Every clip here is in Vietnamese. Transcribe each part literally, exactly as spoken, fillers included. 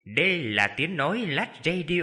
Đây là tiếng nói Lách Radio.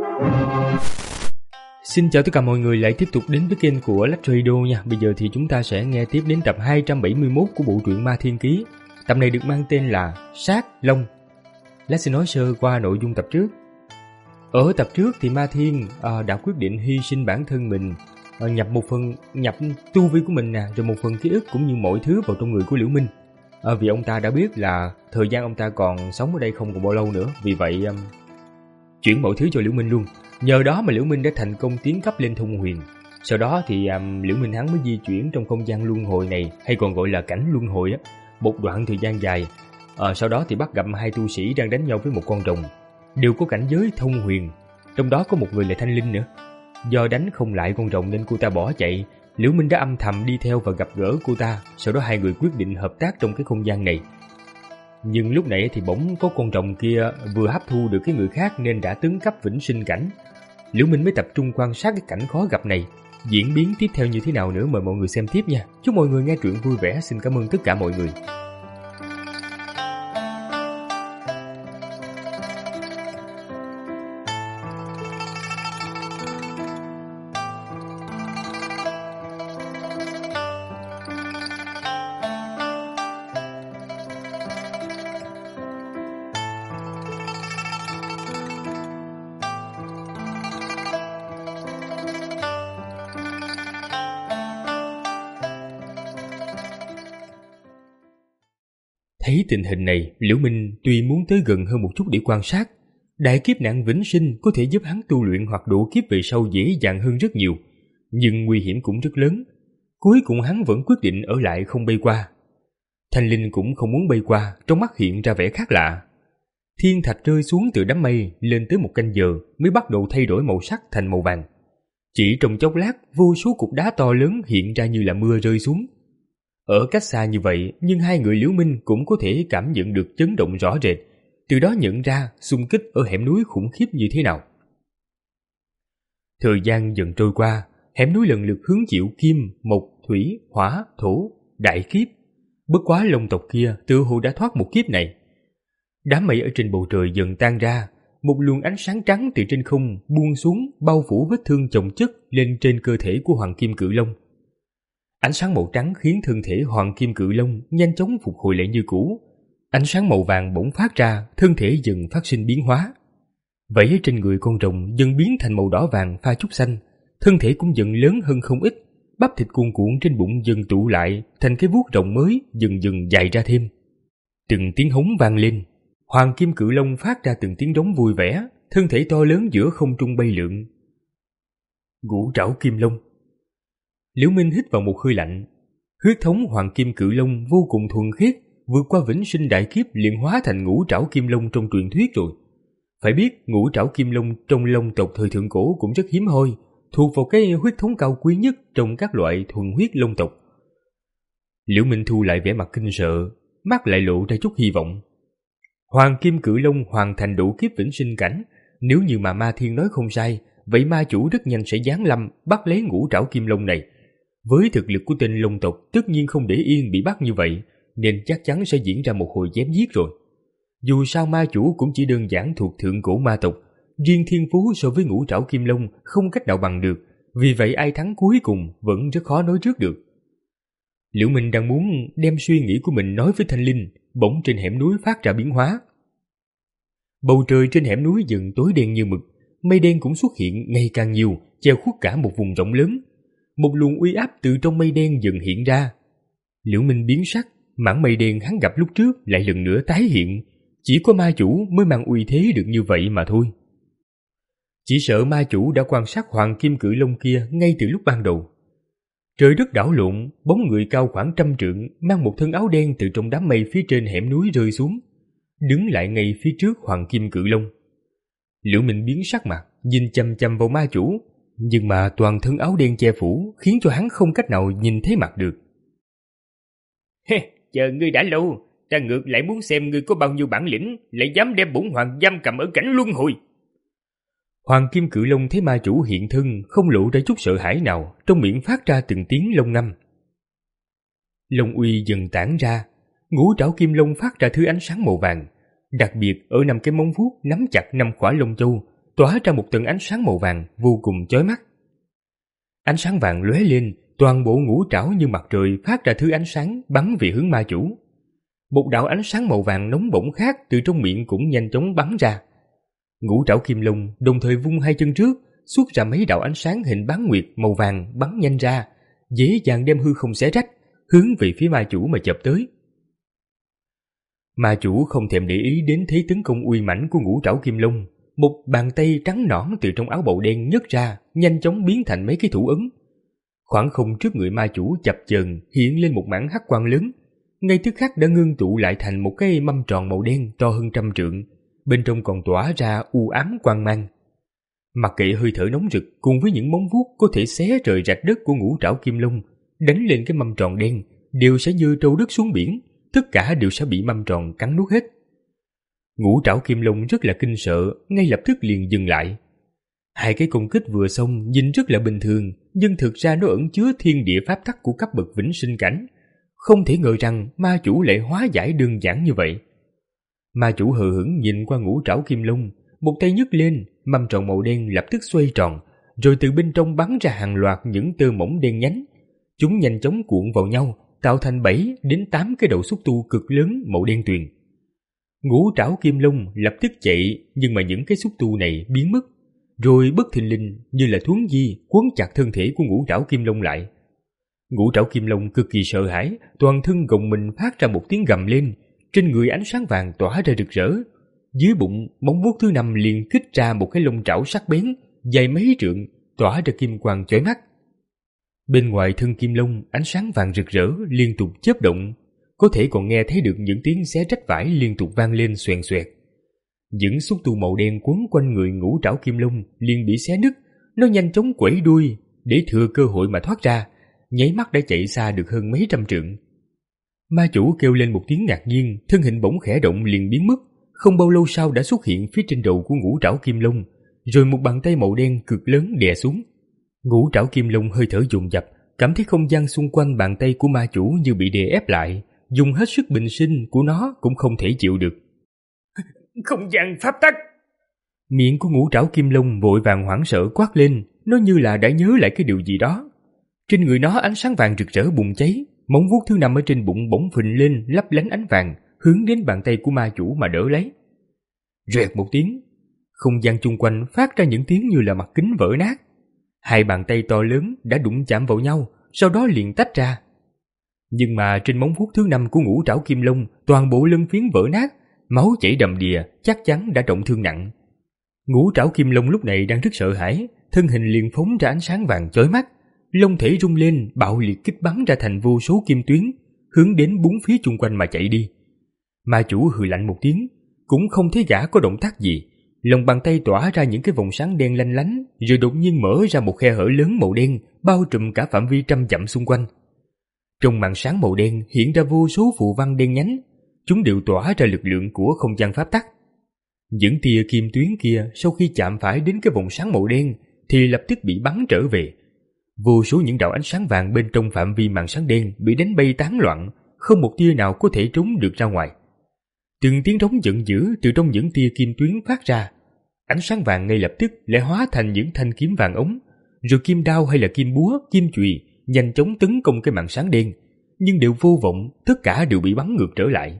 Xin chào tất cả mọi người lại tiếp tục đến với kênh của Lách Radio nha. Bây giờ thì chúng ta sẽ nghe tiếp đến tập hai trăm bảy mươi mốt của bộ truyện Ma Thiên Ký. Tập này được mang tên là Sát Long. Lách sẽ nói sơ qua nội dung tập trước. Ở tập trước thì Ma Thiên à, đã quyết định hy sinh bản thân mình, à, nhập một phần nhập tu vi của mình nè, rồi một phần ký ức cũng như mọi thứ vào trong người của Liễu Minh. À, vì ông ta đã biết là thời gian ông ta còn sống ở đây không còn bao lâu nữa, vì vậy um, chuyển mọi thứ cho Liễu Minh luôn. Nhờ đó mà Liễu Minh đã thành công tiến cấp lên thông huyền. Sau đó thì um, Liễu Minh hắn mới di chuyển trong không gian luân hồi này, hay còn gọi là cảnh luân hồi á, một đoạn thời gian dài. À, sau đó thì bắt gặp hai tu sĩ đang đánh nhau với một con rồng, đều có cảnh giới thông huyền, trong đó có một người là Thanh Linh nữa. Do đánh không lại con rồng nên cô ta bỏ chạy. Liễu Minh đã âm thầm đi theo và gặp gỡ cô ta. Sau đó hai người quyết định hợp tác trong cái không gian này. Nhưng lúc này thì bỗng có con rồng kia vừa hấp thu được cái người khác nên đã tấn cấp vĩnh sinh cảnh. Liễu Minh mới tập trung quan sát cái cảnh khó gặp này. Diễn biến tiếp theo như thế nào nữa mời mọi người xem tiếp nha. Chúc mọi người nghe truyện vui vẻ. Xin cảm ơn tất cả mọi người. Thấy tình hình này, Liễu Minh tuy muốn tới gần hơn một chút để quan sát. Đại kiếp nạn vĩnh sinh có thể giúp hắn tu luyện hoặc độ kiếp về sau dễ dàng hơn rất nhiều, nhưng nguy hiểm cũng rất lớn. Cuối cùng hắn vẫn quyết định ở lại không bay qua. Thanh Linh cũng không muốn bay qua, trong mắt hiện ra vẻ khác lạ. Thiên thạch rơi xuống từ đám mây lên tới một canh giờ mới bắt đầu thay đổi màu sắc thành màu vàng. Chỉ trong chốc lát, vô số cục đá to lớn hiện ra như là mưa rơi xuống. Ở cách xa như vậy, nhưng hai người Liễu Minh cũng có thể cảm nhận được chấn động rõ rệt, từ đó nhận ra xung kích ở hẻm núi khủng khiếp như thế nào. Thời gian dần trôi qua, hẻm núi lần lượt hứng chịu kim, mộc, thủy, hỏa, thổ, đại kiếp. Bất quá Long tộc kia tựa hồ đã thoát một kiếp này. Đám mây ở trên bầu trời dần tan ra, một luồng ánh sáng trắng từ trên không buông xuống bao phủ vết thương chồng chất lên trên cơ thể của Hoàng Kim Cự Long. Ánh sáng màu trắng khiến thân thể Hoàng Kim Cự Long nhanh chóng phục hồi lại như cũ. Ánh sáng màu vàng bỗng phát ra, thân thể dần phát sinh biến hóa. Vảy trên người con rồng dần biến thành màu đỏ vàng pha chút xanh, thân thể cũng dần lớn hơn không ít, bắp thịt cuồn cuộn trên bụng dần tụ lại thành cái vuốt rồng mới dần dần dài ra thêm. Từng tiếng hống vang lên, Hoàng Kim Cự Long phát ra từng tiếng rống vui vẻ, thân thể to lớn giữa không trung bay lượn. Ngũ trảo Kim Long. Liễu Minh hít vào một hơi lạnh. Huyết thống Hoàng Kim Cự Long vô cùng thuần khiết, vượt qua vĩnh sinh đại kiếp liền hóa thành ngũ trảo Kim Long trong truyền thuyết rồi. Phải biết ngũ trảo Kim Long trong Long tộc thời thượng cổ cũng rất hiếm hoi, thuộc vào cái huyết thống cao quý nhất trong các loại thuần huyết Long tộc. Liễu Minh thu lại vẻ mặt kinh sợ, mắt lại lộ ra chút hy vọng. Hoàng Kim Cự Long hoàn thành độ kiếp vĩnh sinh cảnh, nếu như mà Ma Thiên nói không sai, vậy ma chủ rất nhanh sẽ giáng lâm bắt lấy ngũ trảo Kim Long này. Với thực lực của tên Long tộc tất nhiên không để yên bị bắt như vậy, nên chắc chắn sẽ diễn ra một hồi chém giết rồi. Dù sao ma chủ cũng chỉ đơn giản thuộc thượng cổ ma tộc, riêng thiên phú so với ngũ trảo Kim Long không cách nào bằng được, vì vậy ai thắng cuối cùng vẫn rất khó nói trước được. Liễu Minh đang muốn đem suy nghĩ của mình nói với Thanh Linh, bỗng trên hẻm núi phát ra biến hóa. Bầu trời trên hẻm núi dần tối đen như mực, mây đen cũng xuất hiện ngày càng nhiều, che khuất cả một vùng rộng lớn. Một luồng uy áp từ trong mây đen dần hiện ra. Liễu Minh biến sắc, mảng mây đen hắn gặp lúc trước lại lần nữa tái hiện. Chỉ có ma chủ mới mang uy thế được như vậy mà thôi. Chỉ sợ ma chủ đã quan sát Hoàng Kim Cự Long kia ngay từ lúc ban đầu. Trời đất đảo lộn, bóng người cao khoảng trăm trượng mang một thân áo đen từ trong đám mây phía trên hẻm núi rơi xuống, đứng lại ngay phía trước Hoàng Kim Cự Long. Liễu Minh biến sắc mặt, nhìn chăm chăm vào ma chủ, nhưng mà toàn thân áo đen che phủ khiến cho hắn không cách nào nhìn thấy mặt được. Hê, chờ ngươi đã lâu, ta ngược lại muốn xem ngươi có bao nhiêu bản lĩnh, lại dám đem bổn hoàng giam cầm ở cảnh luân hồi. Hoàng Kim Cự Long thấy ma chủ hiện thân không lộ ra chút sợ hãi nào, trong miệng phát ra từng tiếng long ngâm. Long uy dần tản ra, ngũ trảo Kim Long phát ra thứ ánh sáng màu vàng, Đặc biệt ở năm cái móng vuốt nắm chặt năm khỏa lông châu, tỏa ra một tầng ánh sáng màu vàng vô cùng chói mắt. Ánh sáng vàng lóe lên, toàn bộ ngũ trảo như mặt trời phát ra thứ ánh sáng bắn về hướng ma chủ. Một đạo ánh sáng màu vàng nóng bỏng khác từ trong miệng cũng nhanh chóng bắn ra. Ngũ trảo kim long đồng thời vung hai chân trước, xuất ra mấy đạo ánh sáng hình bán nguyệt màu vàng bắn nhanh ra, dễ dàng đem hư không xé rách, hướng về phía ma chủ mà chộp tới. Ma chủ không thèm để ý đến thế tấn công uy mãnh của ngũ trảo kim long, một bàn tay trắng nõn từ trong áo bào đen nhấc ra, nhanh chóng biến thành mấy cái thủ ấn. Khoảng không trước người ma chủ chập chờn hiện lên một mảng hắc quang lớn, ngay tức khắc đã ngưng tụ lại thành một cái mâm tròn màu đen to hơn trăm trượng, bên trong còn tỏa ra u ám quang mang. Mặc kệ hơi thở nóng rực cùng với những móng vuốt có thể xé trời rạch đất của ngũ trảo kim long đánh lên cái mâm tròn đen, đều sẽ như trâu đất xuống biển, tất cả đều sẽ bị mâm tròn cắn nuốt hết. Ngũ trảo kim long rất là kinh sợ, ngay lập tức liền dừng lại. Hai cái công kích vừa xong nhìn rất là bình thường, nhưng thực ra nó ẩn chứa thiên địa pháp tắc của cấp bậc vĩnh sinh cảnh. Không thể ngờ rằng ma chủ lại hóa giải đơn giản như vậy. Ma chủ hờ hững nhìn qua ngũ trảo kim long, một tay nhấc lên, mâm tròn màu đen lập tức xoay tròn, rồi từ bên trong bắn ra hàng loạt những tơ mỏng đen nhánh. Chúng nhanh chóng cuộn vào nhau, tạo thành bảy đến tám cái đầu xúc tu cực lớn màu đen tuyền. Ngũ trảo kim long lập tức chạy, nhưng mà những cái xúc tu này biến mất, rồi bất thình lình như là thuấn di quấn chặt thân thể của ngũ trảo kim long lại. Ngũ trảo kim long cực kỳ sợ hãi, toàn thân gồng mình phát ra một tiếng gầm lên, trên người ánh sáng vàng tỏa ra rực rỡ. Dưới bụng, móng vuốt thứ năm liền kích ra một cái lông trảo sắc bén, dài mấy trượng, tỏa ra kim quang chói mắt. Bên ngoài thân kim long, ánh sáng vàng rực rỡ liên tục chớp động, có thể còn nghe thấy được những tiếng xé rách vải liên tục vang lên xoèn xoẹt. Những xúc tu màu đen quấn quanh người ngũ trảo kim long liền bị xé nứt, nó nhanh chóng quẩy đuôi để thừa cơ hội mà thoát ra, nháy mắt đã chạy xa được hơn mấy trăm trượng. Ma chủ kêu lên một tiếng ngạc nhiên, thân hình bỗng khẽ động liền biến mất, không bao lâu sau đã xuất hiện phía trên đầu của ngũ trảo kim long, rồi một bàn tay màu đen cực lớn đè xuống. Ngũ trảo kim long hơi thở dồn dập, cảm thấy không gian xung quanh bàn tay của ma chủ như bị đè ép lại, dùng hết sức bình sinh của nó cũng không thể chịu được. Không gian pháp tắc! Miệng của ngũ trảo kim long vội vàng hoảng sợ quát lên, nó như là đã nhớ lại cái điều gì đó. Trên người nó ánh sáng vàng rực rỡ bùng cháy, móng vuốt thứ năm ở trên bụng bỗng phình lên lấp lánh ánh vàng, hướng đến bàn tay của ma chủ mà đỡ lấy. Rẹt một tiếng, không gian chung quanh phát ra những tiếng như là mặt kính vỡ nát. Hai bàn tay to lớn đã đụng chạm vào nhau, sau đó liền tách ra. Nhưng mà trên móng vuốt thứ năm của ngũ trảo kim long, toàn bộ lân phiến vỡ nát, máu chảy đầm đìa, chắc chắn đã trọng thương nặng. Ngũ trảo kim long lúc này đang rất sợ hãi, thân hình liền phóng ra ánh sáng vàng chói mắt, lông thể rung lên, bạo liệt kích bắn ra thành vô số kim tuyến, hướng đến bốn phía chung quanh mà chạy đi. Ma chủ hừ lạnh một tiếng, cũng không thấy gã có động tác gì, lòng bàn tay tỏa ra những cái vòng sáng đen lanh lánh, rồi đột nhiên mở ra một khe hở lớn màu đen, bao trùm cả phạm vi trăm dặm xung quanh. Trong màn sáng màu đen hiện ra vô số phù văn đen nhánh, chúng đều tỏa ra lực lượng của không gian pháp tắc. Những tia kim tuyến kia sau khi chạm phải đến cái vòng sáng màu đen thì lập tức bị bắn trở về. Vô số những đạo ánh sáng vàng bên trong phạm vi màn sáng đen bị đánh bay tán loạn, không một tia nào có thể trốn được ra ngoài. Từng tiếng rống giận dữ từ trong những tia kim tuyến phát ra, ánh sáng vàng ngay lập tức lại hóa thành những thanh kiếm vàng ống, rồi kim đao hay là kim búa, kim chùy nhanh chóng tấn công cái màn sáng đen, nhưng đều vô vọng, tất cả đều bị bắn ngược trở lại.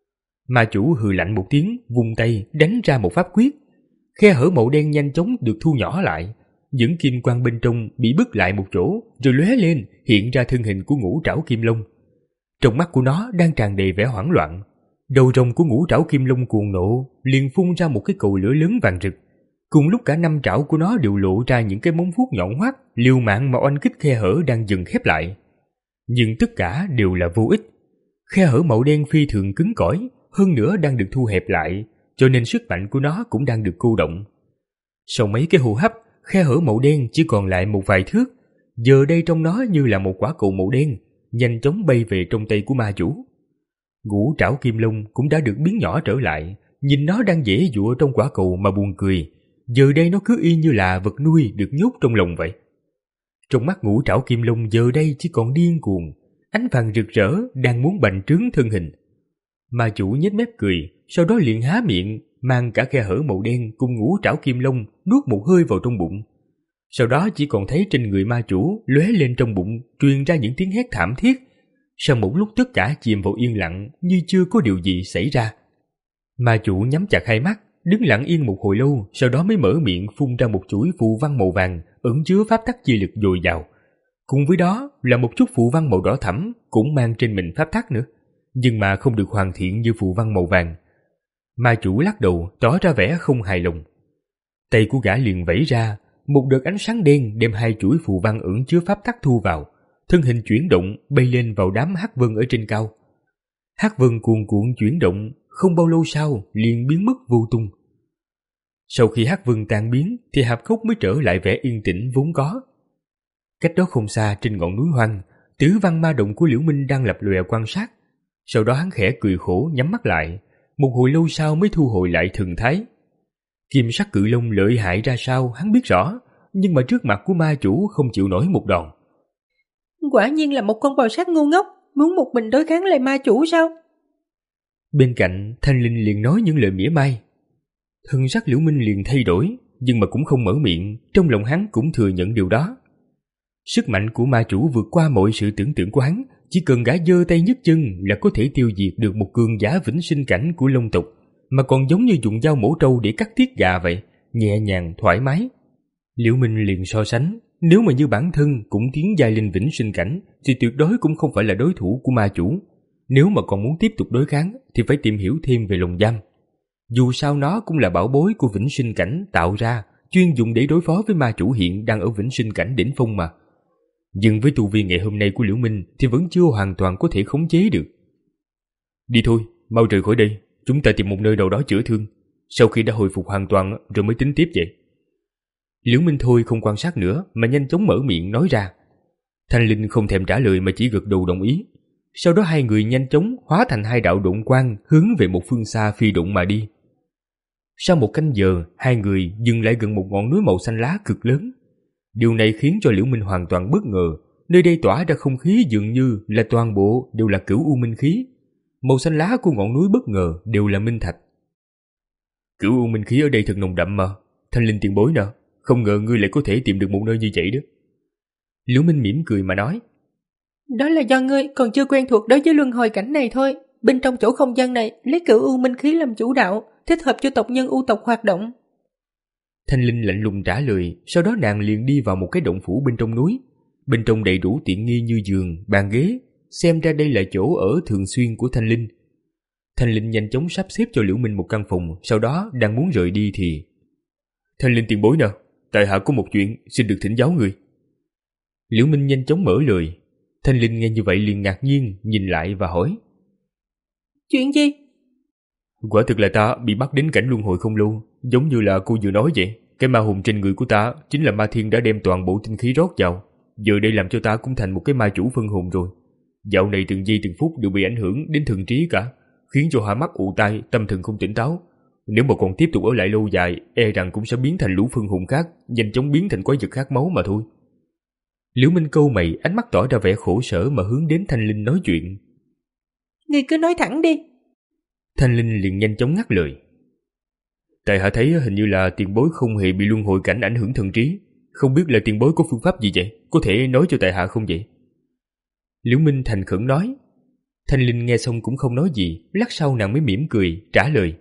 Ma chủ hừ lạnh một tiếng, vung tay đánh ra một pháp quyết, khe hở màu đen nhanh chóng được thu nhỏ lại, những kim quang bên trong bị bứt lại một chỗ, rồi lóe lên hiện ra thân hình của ngũ trảo kim long. Trong mắt của nó đang tràn đầy vẻ hoảng loạn, đầu rồng của ngũ trảo kim long cuồng nộ liền phun ra một cái cầu lửa lớn vàng rực. Cùng lúc cả năm trảo của nó đều lộ ra những cái móng vuốt nhọn hoắt, liều mạng mà oanh kích khe hở đang dần khép lại. Nhưng tất cả đều là vô ích. Khe hở màu đen phi thường cứng cỏi, hơn nữa đang được thu hẹp lại, cho nên sức mạnh của nó cũng đang được cô động. Sau mấy cái hô hấp, khe hở màu đen chỉ còn lại một vài thước, giờ đây trong nó như là một quả cầu màu đen, nhanh chóng bay về trong tay của ma chủ. Ngũ trảo kim long cũng đã được biến nhỏ trở lại, nhìn nó đang dễ dụa trong quả cầu mà buồn cười, giờ đây nó cứ y như là vật nuôi được nhốt trong lồng vậy. Trong mắt ngũ trảo kim long giờ đây chỉ còn điên cuồng, ánh vàng rực rỡ đang muốn bành trướng thân hình. Ma chủ nhếch mép cười, sau đó liền há miệng, mang cả khe hở màu đen cùng ngũ trảo kim long nuốt một hơi vào trong bụng. Sau đó chỉ còn thấy trên người ma chủ lóe lên trong bụng truyền ra những tiếng hét thảm thiết. Sau một lúc tất cả chìm vào yên lặng như chưa có điều gì xảy ra. Ma chủ nhắm chặt hai mắt, đứng lặng yên một hồi lâu, sau đó mới mở miệng phun ra một chuỗi phù văn màu vàng ẩn chứa pháp tắc chi lực dồi dào. Cùng với đó là một chút phù văn màu đỏ thẫm cũng mang trên mình pháp tắc nữa, nhưng mà không được hoàn thiện như phù văn màu vàng. Ma chủ lắc đầu tỏ ra vẻ không hài lòng. Tay của gã liền vẫy ra, một đợt ánh sáng đen đem hai chuỗi phù văn ẩn chứa pháp tắc thu vào, thân hình chuyển động bay lên vào đám hắc vân ở trên cao. Hắc vân cuồn cuộn chuyển động, không bao lâu sau liền biến mất vô tung. Sau khi hắc vân tan biến thì hạp cốc mới trở lại vẻ yên tĩnh vốn có. Cách đó không xa trên ngọn núi hoang, Tử Văn Ma Động của Liễu Minh đang lập lòe quan sát. Sau đó hắn khẽ cười khổ nhắm mắt lại, một hồi lâu sau mới thu hồi lại thần thái. Kim sắc cự long lợi hại ra sao hắn biết rõ, nhưng mà trước mặt của ma chủ không chịu nổi một đòn. Quả nhiên là một con bò sát ngu ngốc, muốn một mình đối kháng lại ma chủ sao? Bên cạnh Thanh Linh liền nói những lời mỉa mai. Thân sắc Liễu Minh liền thay đổi, nhưng mà cũng không mở miệng, trong lòng hắn cũng thừa nhận điều đó. Sức mạnh của ma chủ vượt qua mọi sự tưởng tượng của hắn, chỉ cần gã giơ tay nhấc chân là có thể tiêu diệt được một cường giả vĩnh sinh cảnh của Long tộc, mà còn giống như dùng dao mổ trâu để cắt tiết gà vậy, nhẹ nhàng thoải mái. Liễu Minh liền so sánh, nếu mà như bản thân cũng tiến giai lên vĩnh sinh cảnh thì tuyệt đối cũng không phải là đối thủ của ma chủ. Nếu mà còn muốn tiếp tục đối kháng thì phải tìm hiểu thêm về lồng giam. Dù sao nó cũng là bảo bối của vĩnh sinh cảnh tạo ra, chuyên dùng để đối phó với ma chủ hiện đang ở vĩnh sinh cảnh đỉnh phong mà. Nhưng với tu vi ngày hôm nay của Liễu Minh thì vẫn chưa hoàn toàn có thể khống chế được. Đi thôi, mau rời khỏi đây, chúng ta tìm một nơi nào đó chữa thương. Sau khi đã hồi phục hoàn toàn rồi mới tính tiếp vậy. Liễu Minh thôi không quan sát nữa mà nhanh chóng mở miệng nói ra. Thanh Linh không thèm trả lời mà chỉ gật đầu đồng ý. Sau đó hai người nhanh chóng hóa thành hai đạo độn quang hướng về một phương xa phi độn mà đi. Sau một canh giờ, hai người dừng lại gần một ngọn núi màu xanh lá cực lớn. Điều này khiến cho Liễu Minh hoàn toàn bất ngờ. Nơi đây tỏa ra không khí dường như là toàn bộ đều là cửu u minh khí. Màu xanh lá của ngọn núi bất ngờ đều là minh thạch. Cửu u minh khí ở đây thật nồng đậm mà. Thanh Linh tiền bối nè, không ngờ ngươi lại có thể tìm được một nơi như vậy đó. Liễu Minh mỉm cười mà nói. Đó là do ngươi còn chưa quen thuộc đối với luân hồi cảnh này thôi. Bên trong chỗ không gian này lấy cửu u minh khí làm chủ đạo, thích hợp cho tộc nhân u tộc hoạt động. Thanh Linh lạnh lùng trả lời, sau đó nàng liền đi vào một cái động phủ bên trong núi. Bên trong đầy đủ tiện nghi như giường, bàn ghế, xem ra đây là chỗ ở thường xuyên của Thanh Linh. Thanh Linh nhanh chóng sắp xếp cho Liễu Minh một căn phòng, sau đó đang muốn rời đi thì... Thanh Linh tiền bối nè, tại hạ có một chuyện xin được thỉnh giáo người. Liễu Minh nhanh chóng mở lời. Thanh Linh nghe như vậy liền ngạc nhiên nhìn lại và hỏi. Chuyện gì? Quả thực là ta bị bắt đến cảnh luân hồi không lâu, giống như là cô vừa nói vậy. Cái ma hồn trên người của ta chính là ma thiên đã đem toàn bộ tinh khí rót vào. Giờ đây làm cho ta cũng thành một cái ma chủ phân hồn rồi. Dạo này từng giây từng phút đều bị ảnh hưởng đến thần trí cả, khiến cho hai mắt ù tai, tâm thần không tỉnh táo. Nếu mà còn tiếp tục ở lại lâu dài, e rằng cũng sẽ biến thành lũ phân hồn khác, nhanh chóng biến thành quái vật khát máu mà thôi. Liễu Minh câu mày, ánh mắt tỏ ra vẻ khổ sở mà hướng đến Thanh Linh nói chuyện. Ngươi cứ nói thẳng đi. Thanh Linh liền nhanh chóng ngắt lời. Tại hạ thấy hình như là tiền bối không hề bị luân hồi cảnh ảnh hưởng thần trí. Không biết là tiền bối có phương pháp gì vậy? Có thể nói cho tại hạ không vậy? Liễu Minh thành khẩn nói. Thanh Linh nghe xong cũng không nói gì, lát sau nàng mới mỉm cười, trả lời.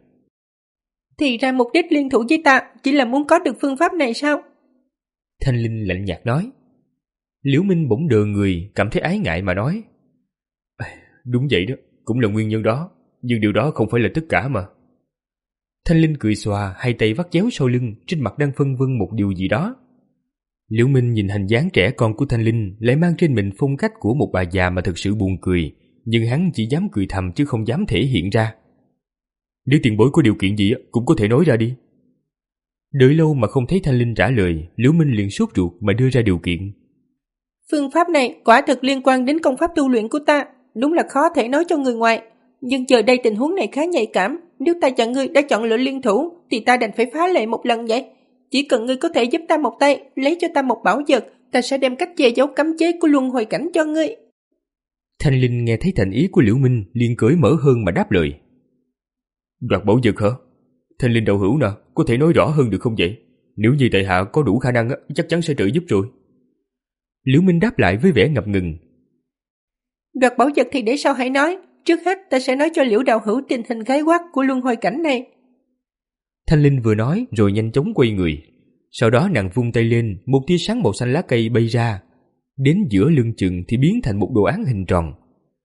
Thì ra mục đích liên thủ với ta chỉ là muốn có được phương pháp này sao? Thanh Linh lạnh nhạt nói. Liễu Minh bỗng đờ người, cảm thấy ái ngại mà nói. Đúng vậy đó, cũng là nguyên nhân đó, nhưng điều đó không phải là tất cả mà. Thanh Linh cười xòa, hai tay vắt chéo sau lưng, trên mặt đang phân vân một điều gì đó. Liễu Minh nhìn hình dáng trẻ con của Thanh Linh lại mang trên mình phong cách của một bà già mà thực sự buồn cười, nhưng hắn chỉ dám cười thầm chứ không dám thể hiện ra. Nếu tiền bối có điều kiện gì cũng có thể nói ra đi. Đợi lâu mà không thấy Thanh Linh trả lời, Liễu Minh liền sốt ruột mà đưa ra điều kiện. Phương pháp này quả thực liên quan đến công pháp tu luyện của ta, đúng là khó thể nói cho người ngoài. Nhưng giờ đây tình huống này khá nhạy cảm, nếu ta chọn ngươi đã chọn lựa liên thủ thì ta đành phải phá lệ một lần vậy. Chỉ cần ngươi có thể giúp ta một tay, lấy cho ta một bảo vật, ta sẽ đem cách che giấu cấm chế của luân hồi cảnh cho ngươi. Thanh Linh nghe thấy thành ý của Liễu Minh liền cởi mở hơn mà đáp lời. Đoạt bảo vật hả? Thanh linh đạo hữu nè, có thể nói rõ hơn được không vậy? Nếu như tại hạ có đủ khả năng chắc chắn sẽ trợ giúp rồi. Liễu Minh đáp lại với vẻ ngập ngừng. Đoạt bảo vật thì để sau hãy nói. Trước hết ta sẽ nói cho Liễu đạo hữu tình hình khái quát của luân hồi cảnh này. Thanh linh vừa nói rồi nhanh chóng quay người. Sau đó nàng vung tay lên, một tia sáng màu xanh lá cây bay ra. Đến giữa lưng chừng thì biến thành một đồ án hình tròn.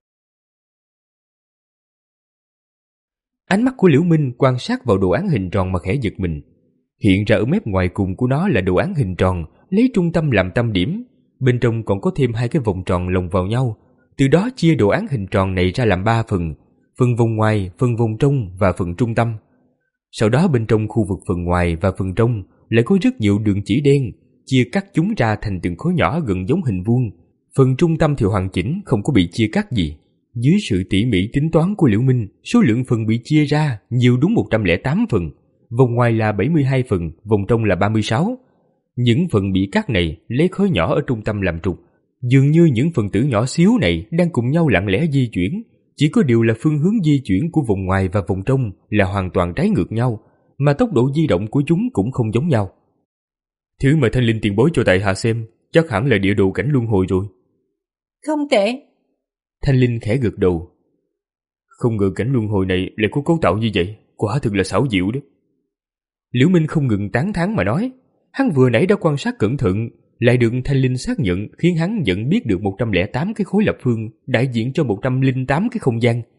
Ánh mắt của Liễu Minh quan sát vào đồ án hình tròn mà khẽ giật mình. Hiện ra ở mép ngoài cùng của nó là đồ án hình tròn, lấy trung tâm làm tâm điểm. Bên trong còn có thêm hai cái vòng tròn lồng vào nhau. Từ đó chia đồ án hình tròn này ra làm ba phần. Phần vòng ngoài, phần vòng trong và phần trung tâm. Sau đó bên trong khu vực phần ngoài và phần trong lại có rất nhiều đường chỉ đen, chia cắt chúng ra thành từng khối nhỏ gần giống hình vuông. Phần trung tâm thì hoàn chỉnh, không có bị chia cắt gì. Dưới sự tỉ mỉ tính toán của Liễu Minh, số lượng phần bị chia ra nhiều đúng một trăm lẻ tám phần. Vòng ngoài là bảy mươi hai phần, vòng trong là ba mươi sáu. Những phần bị cắt này lấy khối nhỏ ở trung tâm làm trục. Dường như những phần tử nhỏ xíu này đang cùng nhau lặng lẽ di chuyển. Chỉ có điều là phương hướng di chuyển của vòng ngoài và vòng trong là hoàn toàn trái ngược nhau, mà tốc độ di động của chúng cũng không giống nhau. Thứ mà Thanh linh tiền bối cho tại hạ xem chắc hẳn là địa đồ cảnh luân hồi rồi. Không tệ. Thanh linh khẽ gật đầu. Không ngờ cảnh luân hồi này lại có cấu tạo như vậy, quả thực là xảo diệu đấy. Liễu Minh không ngừng tán thán mà nói. Hắn vừa nãy đã quan sát cẩn thận, lại được Thanh linh xác nhận, khiến hắn nhận biết được một trăm lẻ tám cái khối lập phương đại diện cho một trăm lẻ tám cái không gian.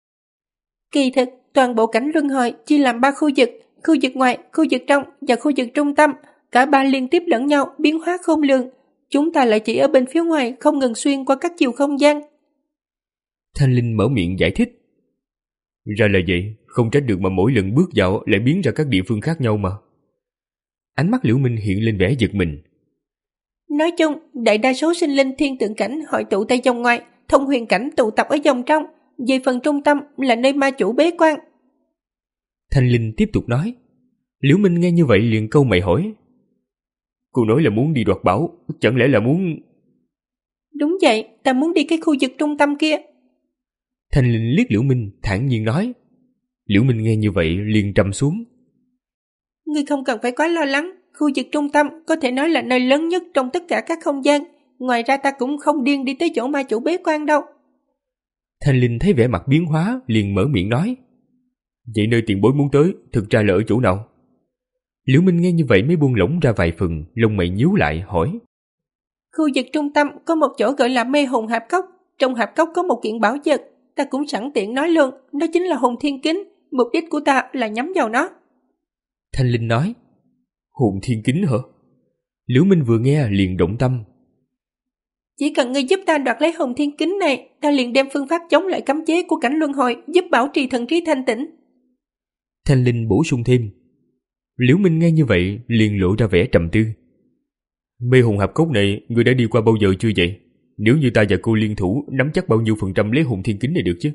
Kỳ thực, toàn bộ cảnh luân hồi chia làm ba khu vực, khu vực ngoài, khu vực trong và khu vực trung tâm, cả ba liên tiếp lẫn nhau, biến hóa khôn lường. Chúng ta lại chỉ ở bên phía ngoài, không ngừng xuyên qua các chiều không gian. Thanh linh mở miệng giải thích. Ra là vậy, không trách được mà mỗi lần bước vào lại biến ra các địa phương khác nhau mà. Ánh mắt Liễu Minh hiện lên vẻ giật mình. Nói chung, đại đa số sinh linh thiên tượng cảnh hội tụ tại vòng ngoài, thông huyền cảnh tụ tập ở vòng trong, về phần trung tâm là nơi ma chủ bế quan. Thanh linh tiếp tục nói. Liễu Minh nghe như vậy liền câu mày hỏi. Cô nói là muốn đi đoạt bảo, chẳng lẽ là muốn... Đúng vậy, ta muốn đi cái khu vực trung tâm kia. Thanh linh liếc Liễu Minh thản nhiên nói. Liễu Minh nghe như vậy liền trầm xuống. Ngươi không cần phải quá lo lắng, khu vực trung tâm có thể nói là nơi lớn nhất trong tất cả các không gian. Ngoài ra ta cũng không điên đi tới chỗ ma chủ bế quan đâu. Thanh linh thấy vẻ mặt biến hóa liền mở miệng nói. Vậy nơi tiền bối muốn tới thực ra là ở chỗ nào? Liễu Minh nghe như vậy mới buông lỏng ra vài phần, lông mày nhíu lại hỏi. Khu vực trung tâm có một chỗ gọi là mê hồn hạp cốc. Trong hạp cốc có một kiện bảo vật, ta cũng sẵn tiện nói luôn, đó chính là hồn thiên kính. Mục đích của ta là nhắm vào nó. Thanh linh nói. Hồn thiên kính hả? Liễu Minh vừa nghe liền động tâm. Chỉ cần ngươi giúp ta đoạt lấy hồn thiên kính này, ta liền đem phương pháp chống lại cấm chế của cảnh luân hồi, giúp bảo trì thần trí thanh tĩnh. Thanh linh bổ sung thêm. Liễu Minh nghe như vậy liền lộ ra vẻ trầm tư. Mê hồn hạp cốc này ngươi đã đi qua bao giờ chưa vậy? Nếu như ta và cô liên thủ, nắm chắc bao nhiêu phần trăm lấy hồn thiên kính này được chứ?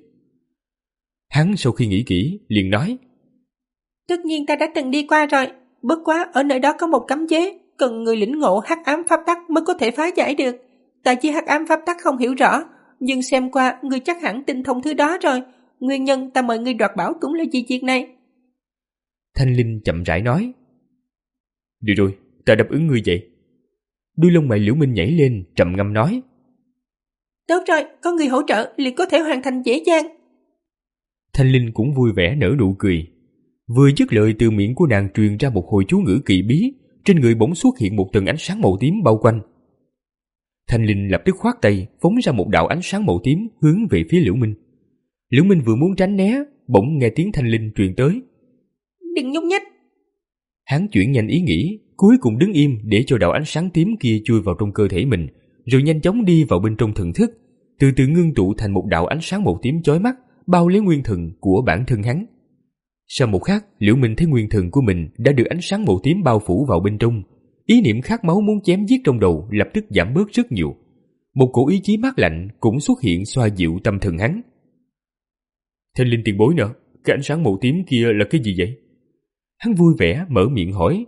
Hắn sau khi nghĩ kỹ liền nói. Tất nhiên ta đã từng đi qua rồi, bất quá ở nơi đó có một cấm chế, cần người lĩnh ngộ hắc ám pháp tắc mới có thể phá giải được. Ta chỉ hắc ám pháp tắc không hiểu rõ, nhưng xem qua ngươi chắc hẳn tinh thông thứ đó rồi. Nguyên nhân ta mời ngươi đoạt bảo cũng là vì việc này. Thanh linh chậm rãi nói. Được rồi, ta đáp ứng ngươi vậy. Đuôi lông mày Liễu Minh nhảy lên, trầm ngâm nói. Tốt rồi, có người hỗ trợ liền có thể hoàn thành dễ dàng. Thanh linh cũng vui vẻ nở nụ cười. Vừa dứt lời từ miệng của nàng truyền ra một hồi chú ngữ kỳ bí, trên người bỗng xuất hiện một tầng ánh sáng màu tím bao quanh. Thanh linh lập tức khoát tay, phóng ra một đạo ánh sáng màu tím hướng về phía Liễu Minh. Liễu Minh vừa muốn tránh né, bỗng nghe tiếng Thanh linh truyền tới. Đừng nhúc nhích. Hắn chuyển nhanh ý nghĩ, cuối cùng đứng im để cho đạo ánh sáng tím kia chui vào trong cơ thể mình, rồi nhanh chóng đi vào bên trong thần thức, từ từ ngưng tụ thành một đạo ánh sáng màu tím chói mắt, bao lấy nguyên thần của bản thân hắn. Sau một khắc, Liễu Minh thấy nguyên thần của mình đã được ánh sáng màu tím bao phủ vào bên trong. Ý niệm khát máu muốn chém giết trong đầu lập tức giảm bớt rất nhiều. Một cổ ý chí mát lạnh cũng xuất hiện xoa dịu tâm thần hắn. Thanh linh tiền bối nè, cái ánh sáng màu tím kia là cái gì vậy? Hắn vui vẻ mở miệng hỏi.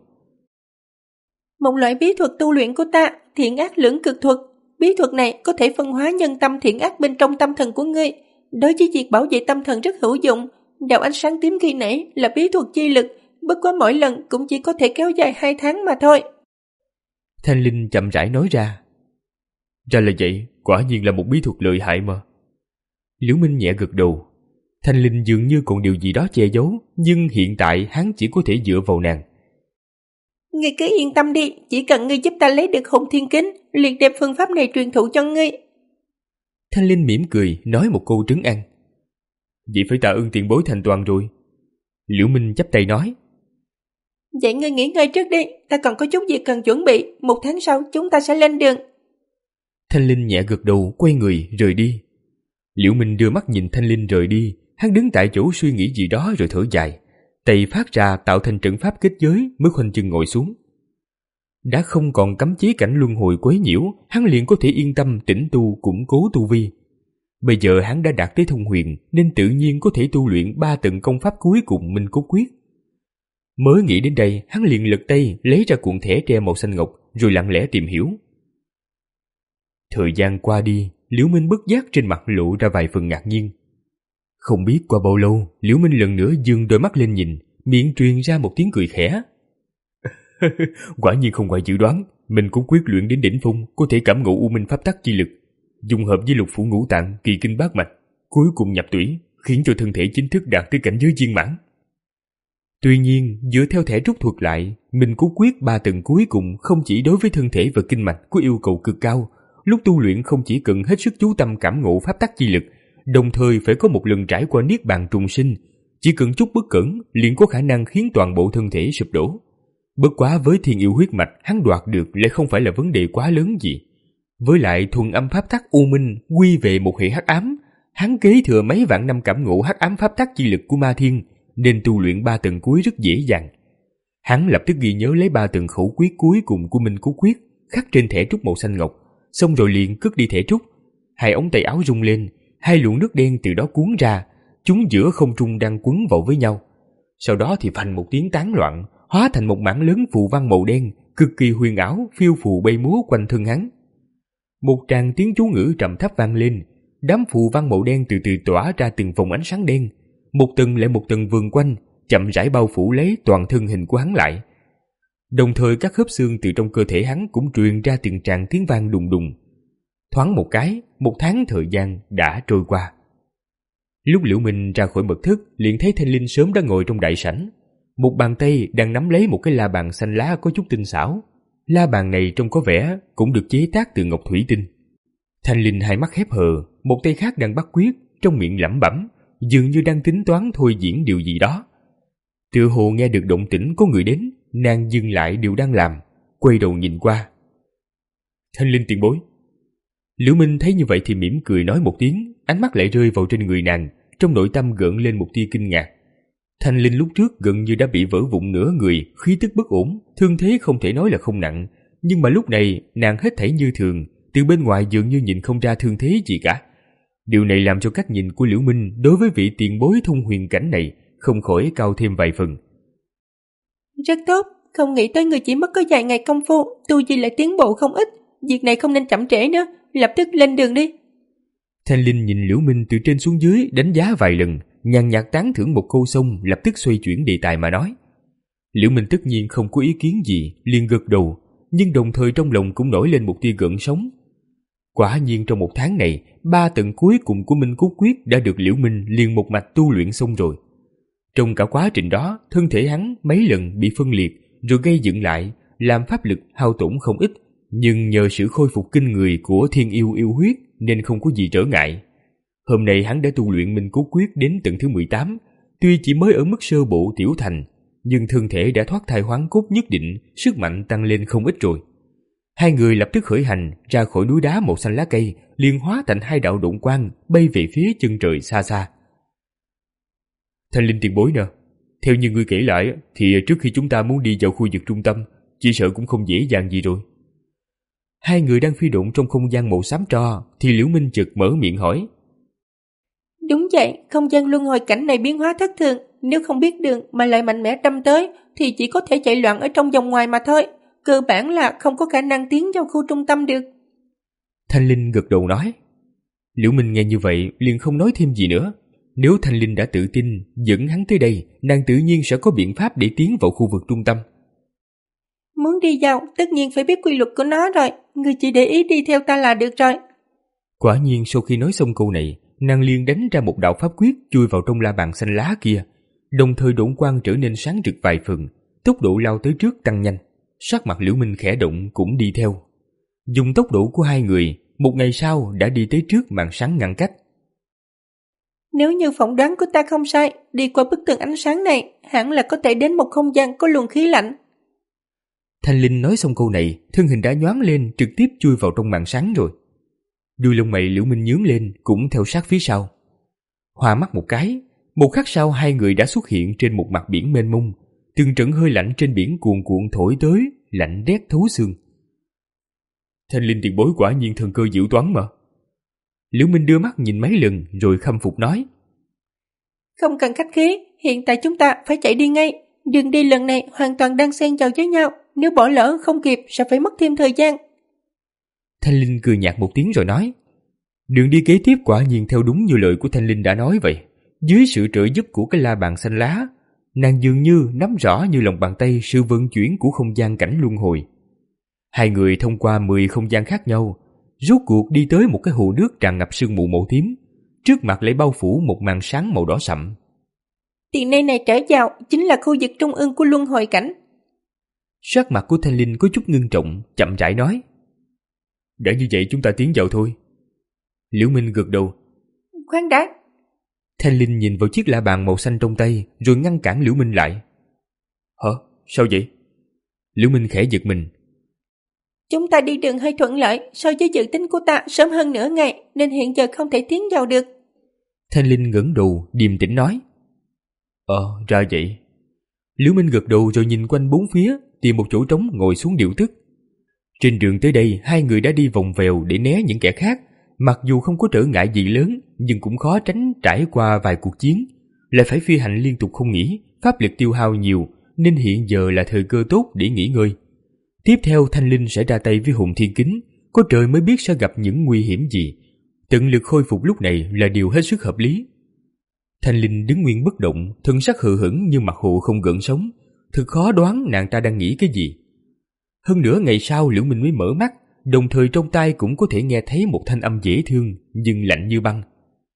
Một loại bí thuật tu luyện của ta, thiện ác lưỡng cực thuật. Bí thuật này có thể phân hóa nhân tâm thiện ác bên trong tâm thần của ngươi. Đối với việc bảo vệ tâm thần rất hữu dụng. Đạo ánh sáng tím khi nãy là bí thuật chi lực, bất quá mỗi lần cũng chỉ có thể kéo dài hai tháng mà thôi. Thanh Linh chậm rãi nói ra. Ra là vậy, quả nhiên là một bí thuật lợi hại mà. Liễu Minh nhẹ gật đầu. Thanh Linh dường như còn điều gì đó che giấu, nhưng hiện tại hắn chỉ có thể dựa vào nàng. Ngươi cứ yên tâm đi, chỉ cần ngươi giúp ta lấy được hồn thiên kính, liền đem phương pháp này truyền thụ cho ngươi. Thanh Linh mỉm cười, nói một câu trấn an. Vậy phải tạ ơn tiền bối thành toàn rồi. Liễu Minh chắp tay nói. Vậy ngươi nghỉ ngơi trước đi, ta còn có chút việc cần chuẩn bị, một tháng sau chúng ta sẽ lên đường. Thanh Linh nhẹ gật đầu, quay người, rời đi. Liễu Minh đưa mắt nhìn Thanh Linh rời đi, hắn đứng tại chỗ suy nghĩ gì đó rồi thở dài. Tay phát ra tạo thành trận pháp kết giới mới khoanh chân ngồi xuống. Đã không còn cấm chế cảnh luân hồi quấy nhiễu, hắn liền có thể yên tâm tĩnh tu củng cố tu vi. Bây giờ hắn đã đạt tới thông huyền nên tự nhiên có thể tu luyện ba tầng công pháp cuối cùng Minh Cốt Quyết. Mới nghĩ đến đây, hắn liền lật tay lấy ra cuộn thẻ tre màu xanh ngọc rồi lặng lẽ tìm hiểu. Thời gian qua đi, Liễu Minh bất giác trên mặt lộ ra vài phần ngạc nhiên. Không biết qua bao lâu, Liễu Minh lần nữa dương đôi mắt lên nhìn, miệng truyền ra một tiếng cười khẽ. Quả nhiên không ngoài dự đoán, mình cũng quyết luyện đến đỉnh phong, có thể cảm ngộ u minh pháp tắc chi lực, dung hợp với lục phủ ngũ tạng, kỳ kinh bát mạch, cuối cùng nhập tủy, khiến cho thân thể chính thức đạt tới cảnh giới viên mãn. Tuy nhiên, dựa theo thẻ rút thuật lại, mình cố quyết ba tầng cuối cùng không chỉ đối với thân thể và kinh mạch có yêu cầu cực cao, lúc tu luyện không chỉ cần hết sức chú tâm cảm ngộ pháp tắc chi lực, đồng thời phải có một lần trải qua niết bàn trùng sinh, chỉ cần chút bất cẩn liền có khả năng khiến toàn bộ thân thể sụp đổ. Bất quá với thiên yêu huyết mạch hắn đoạt được lại không phải là vấn đề quá lớn gì. Với lại thuần âm pháp tắc u minh quy về một hệ hắc ám, hắn kế thừa mấy vạn năm cảm ngộ hắc ám pháp tắc chi lực của ma thiên, nên tu luyện ba tầng cuối rất dễ dàng. Hắn lập tức ghi nhớ lấy ba tầng khẩu quyết cuối cùng của Minh Cốt Quyết, khắc trên thẻ trúc màu xanh ngọc, xong rồi liền cất đi thẻ trúc. Hai ống tay áo rung lên, hai luồng nước đen từ đó cuốn ra, chúng giữa không trung đang quấn vào với nhau. Sau đó thì phành một tiếng tán loạn, hóa thành một mảng lớn phù văn màu đen, cực kỳ huyền ảo, phiêu phù bay múa quanh thân hắn. Một tràng tiếng chú ngữ trầm thấp vang lên, đám phù văn màu đen từ từ tỏa ra từng vòng ánh sáng đen, một tầng lại một tầng vườn quanh, chậm rãi bao phủ lấy toàn thân hình của hắn lại. Đồng thời các khớp xương từ trong cơ thể hắn cũng truyền ra từng tràng tiếng vang đùng đùng. Thoáng một cái, một tháng thời gian đã trôi qua. Lúc Liễu Minh ra khỏi mật thất, liền thấy Thanh Linh sớm đã ngồi trong đại sảnh. Một bàn tay đang nắm lấy một cái la bàn xanh lá có chút tinh xảo. La bàn này trông có vẻ cũng được chế tác từ ngọc thủy tinh. Thanh Linh hai mắt khép hờ, một tay khác đang bắt quyết, trong miệng lẩm bẩm, dường như đang tính toán thôi diễn điều gì đó. Tựa hồ nghe được động tĩnh có người đến, nàng dừng lại điều đang làm, quay đầu nhìn qua. Thanh Linh tiền bối. Liễu Minh thấy như vậy thì mỉm cười nói một tiếng, ánh mắt lại rơi vào trên người nàng, trong nội tâm gợn lên một tia kinh ngạc. Thanh Linh lúc trước gần như đã bị vỡ vụn nửa người, khí tức bất ổn, thương thế không thể nói là không nặng, nhưng mà lúc này nàng hết thảy như thường, từ bên ngoài dường như nhìn không ra thương thế gì cả. Điều này làm cho cách nhìn của Liễu Minh đối với vị tiền bối thông huyền cảnh này không khỏi cao thêm vài phần. Rất tốt, không nghĩ tới người chỉ mất có vài ngày công phu, tu vi lại tiến bộ không ít, việc này không nên chậm trễ nữa, lập tức lên đường đi. Thanh Linh nhìn Liễu Minh từ trên xuống dưới đánh giá vài lần, nhàn nhạt tán thưởng một câu xong lập tức xoay chuyển đề tài mà nói. Liễu Minh tất nhiên không có ý kiến gì, liền gật đầu, nhưng đồng thời trong lòng cũng nổi lên một tia gợn sóng. Quả nhiên trong một tháng này, ba tầng cuối cùng của Minh Cốt Quyết đã được Liễu Minh liền một mạch tu luyện xong rồi. Trong cả quá trình đó, thân thể hắn mấy lần bị phân liệt, rồi gây dựng lại, làm pháp lực hao tổn không ít, nhưng nhờ sự khôi phục kinh người của thiên yêu yêu huyết nên không có gì trở ngại. Hôm nay hắn đã tu luyện Minh Cốt Quyết đến tầng thứ mười tám, tuy chỉ mới ở mức sơ bộ tiểu thành, nhưng thân thể đã thoát thai hoán cốt nhất định, sức mạnh tăng lên không ít rồi. Hai người lập tức khởi hành ra khỏi núi đá màu xanh lá cây, liền hóa thành hai đạo độn quang bay về phía chân trời xa xa. Thanh Linh tiền bối nè, theo như ngươi kể lại thì trước khi chúng ta muốn đi vào khu vực trung tâm, chỉ sợ cũng không dễ dàng gì rồi. Hai người đang phi độn trong không gian màu xám tro thì Liễu Minh chợt mở miệng hỏi. Đúng vậy, không gian luân hồi cảnh này biến hóa thất thường, nếu không biết đường mà lại mạnh mẽ đâm tới thì chỉ có thể chạy loạn ở trong vòng ngoài mà thôi, cơ bản là không có khả năng tiến vào khu trung tâm được. Thanh Linh gật đầu nói. Liễu Minh nghe như vậy liền không nói thêm gì nữa. nếu Thanh Linh đã tự tin dẫn hắn tới đây, nàng tự nhiên sẽ có biện pháp để tiến vào khu vực trung tâm. Muốn đi vào, tất nhiên phải biết quy luật của nó rồi, ngươi chỉ để ý đi theo ta là được rồi. Quả nhiên sau khi nói xong câu này, nàng liền đánh ra một đạo pháp quyết chui vào trong la bàn xanh lá kia, đồng thời độn quang trở nên sáng rực vài phần, tốc độ lao tới trước tăng nhanh. Sắc mặt Liễu Minh khẽ động cũng đi theo. Dùng tốc độ của hai người, một ngày sau đã đi tới trước màn sáng ngăn cách. Nếu như phỏng đoán của ta không sai, đi qua bức tường ánh sáng này, hẳn là có thể đến một không gian có luồng khí lạnh. Thanh Linh nói xong câu này, thân hình đã nhoáng lên trực tiếp chui vào trong màn sáng rồi. Đuôi lông mày Liễu Minh nhướng lên cũng theo sát phía sau. Hòa mắt một cái, một khắc sau hai người đã xuất hiện trên một mặt biển mênh mông, từng trận hơi lạnh trên biển cuồn cuộn thổi tới, lạnh rét thấu xương. Thanh Linh tiền bối quả nhiên thần cơ diệu toán mà. Liễu Minh đưa mắt nhìn mấy lần rồi khâm phục nói. Không cần khách khí, hiện tại chúng ta phải chạy đi ngay. Đường đi lần này hoàn toàn đang xen vào với nhau, nếu bỏ lỡ không kịp sẽ phải mất thêm thời gian. Thanh Linh cười nhạt một tiếng rồi nói. Đường đi kế tiếp quả nhiên theo đúng như lời của Thanh Linh đã nói vậy. Dưới sự trợ giúp của cái la bàn xanh lá, nàng dường như nắm rõ như lòng bàn tay sự vận chuyển của không gian cảnh luân hồi. Hai người thông qua mười không gian khác nhau, rốt cuộc đi tới một cái hồ nước tràn ngập sương mù màu tím, trước mặt lại bao phủ một màn sáng màu đỏ sậm. Tiền nơi này trở vào chính là khu vực trung ương của luân hồi cảnh. Sắc mặt của Thanh Linh có chút ngưng trọng, chậm rãi nói. Đã như vậy chúng ta tiến vào thôi. Liễu Minh gật đầu. Khoan đã. Thanh Linh nhìn vào chiếc la bàn màu xanh trong tay rồi ngăn cản Liễu Minh lại. Hả? Sao vậy? Liễu Minh khẽ giật mình. Chúng ta đi đường hơi thuận lợi, so với dự tính của ta sớm hơn nửa ngày nên hiện giờ không thể tiến vào được. Thanh Linh ngẩng đầu điềm tĩnh nói. Ờ, ra vậy. Liễu Minh gật đầu rồi nhìn quanh bốn phía, tìm một chỗ trống ngồi xuống điều tức. Trên đường tới đây, hai người đã đi vòng vèo để né những kẻ khác. Mặc dù không có trở ngại gì lớn, nhưng cũng khó tránh trải qua vài cuộc chiến. Lại phải phi hành liên tục không nghỉ, pháp lực tiêu hao nhiều, nên hiện giờ là thời cơ tốt để nghỉ ngơi. Tiếp theo Thanh Linh sẽ ra tay với Hồn Thiên Kính, có trời mới biết sẽ gặp những nguy hiểm gì. Tận lực khôi phục lúc này là điều hết sức hợp lý. Thanh Linh đứng nguyên bất động, thân sắc hờ hững như mặt hồ không gợn sóng, thật khó đoán nàng ta đang nghĩ cái gì. Hơn nữa ngày sau Liễu Minh mới mở mắt, đồng thời trong tai cũng có thể nghe thấy một thanh âm dễ thương nhưng lạnh như băng.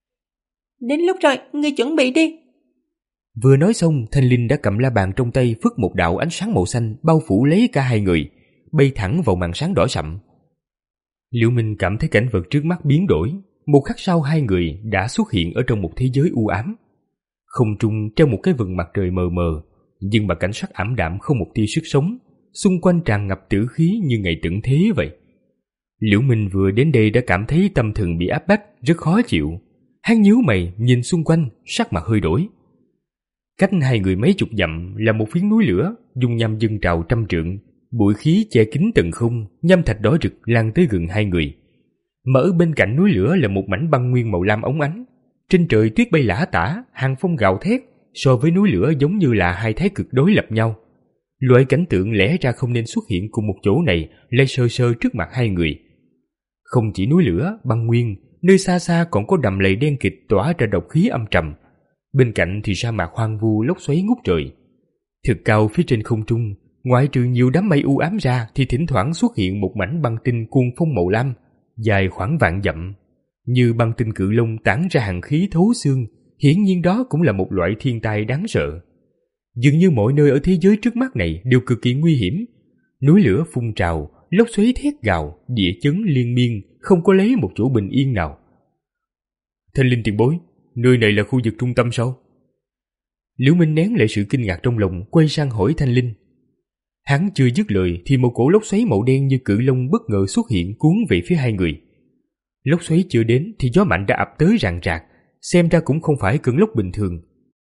Đến lúc rồi, ngươi chuẩn bị đi. Vừa nói xong, Thanh Linh đã cầm la bàn trong tay phất một đạo ánh sáng màu xanh bao phủ lấy cả hai người, bay thẳng vào màn sáng đỏ sậm. Liễu Minh cảm thấy cảnh vật trước mắt biến đổi, một khắc sau hai người đã xuất hiện ở trong một thế giới u ám. Không trung treo một cái vầng mặt trời mờ mờ, nhưng mà cảnh sắc ảm đạm không một tia sức sống, xung quanh tràn ngập tử khí như ngày tận thế vậy. Liễu Minh vừa đến đây đã cảm thấy tâm thần bị áp bách, rất khó chịu. Hắn nhíu mày nhìn xung quanh, sắc mặt hơi đổi. Cách hai người mấy chục dặm là một phiến núi lửa, dung nham dâng trào trăm trượng, bụi khí che kín tầng không, nham thạch đỏ rực lan tới gần hai người. Mà ở bên cạnh núi lửa là một mảnh băng nguyên màu lam óng ánh. Trên trời tuyết bay lả tả, hàng phong gào thét, so với núi lửa giống như là hai thái cực đối lập nhau. Loại cảnh tượng lẽ ra không nên xuất hiện cùng một chỗ này lại sơ sơ trước mặt hai người. Không chỉ núi lửa, băng nguyên, nơi xa xa còn có đầm lầy đen kịt tỏa ra độc khí âm trầm. Bên cạnh thì sa mạc hoang vu lốc xoáy ngút trời. Thực cao phía trên không trung, ngoại trừ nhiều đám mây u ám ra thì thỉnh thoảng xuất hiện một mảnh băng tinh cuồng phong màu lam, dài khoảng vạn dặm. Như băng tinh cự long tản ra hàn khí thấu xương, hiển nhiên đó cũng là một loại thiên tai đáng sợ. Dường như mọi nơi ở thế giới trước mắt này đều cực kỳ nguy hiểm. Núi lửa phun trào, lốc xoáy thét gào, địa chấn liên miên, không có lấy một chỗ bình yên nào. Thanh Linh tiền bối, nơi này là khu vực trung tâm sao? Liễu Minh nén lại sự kinh ngạc trong lòng, quay sang hỏi Thanh Linh. Hắn chưa dứt lời thì một cổ lốc xoáy màu đen như cự long bất ngờ xuất hiện cuốn về phía hai người. Lốc xoáy chưa đến thì gió mạnh đã ập tới ràng rạc, xem ra cũng không phải cơn lốc bình thường.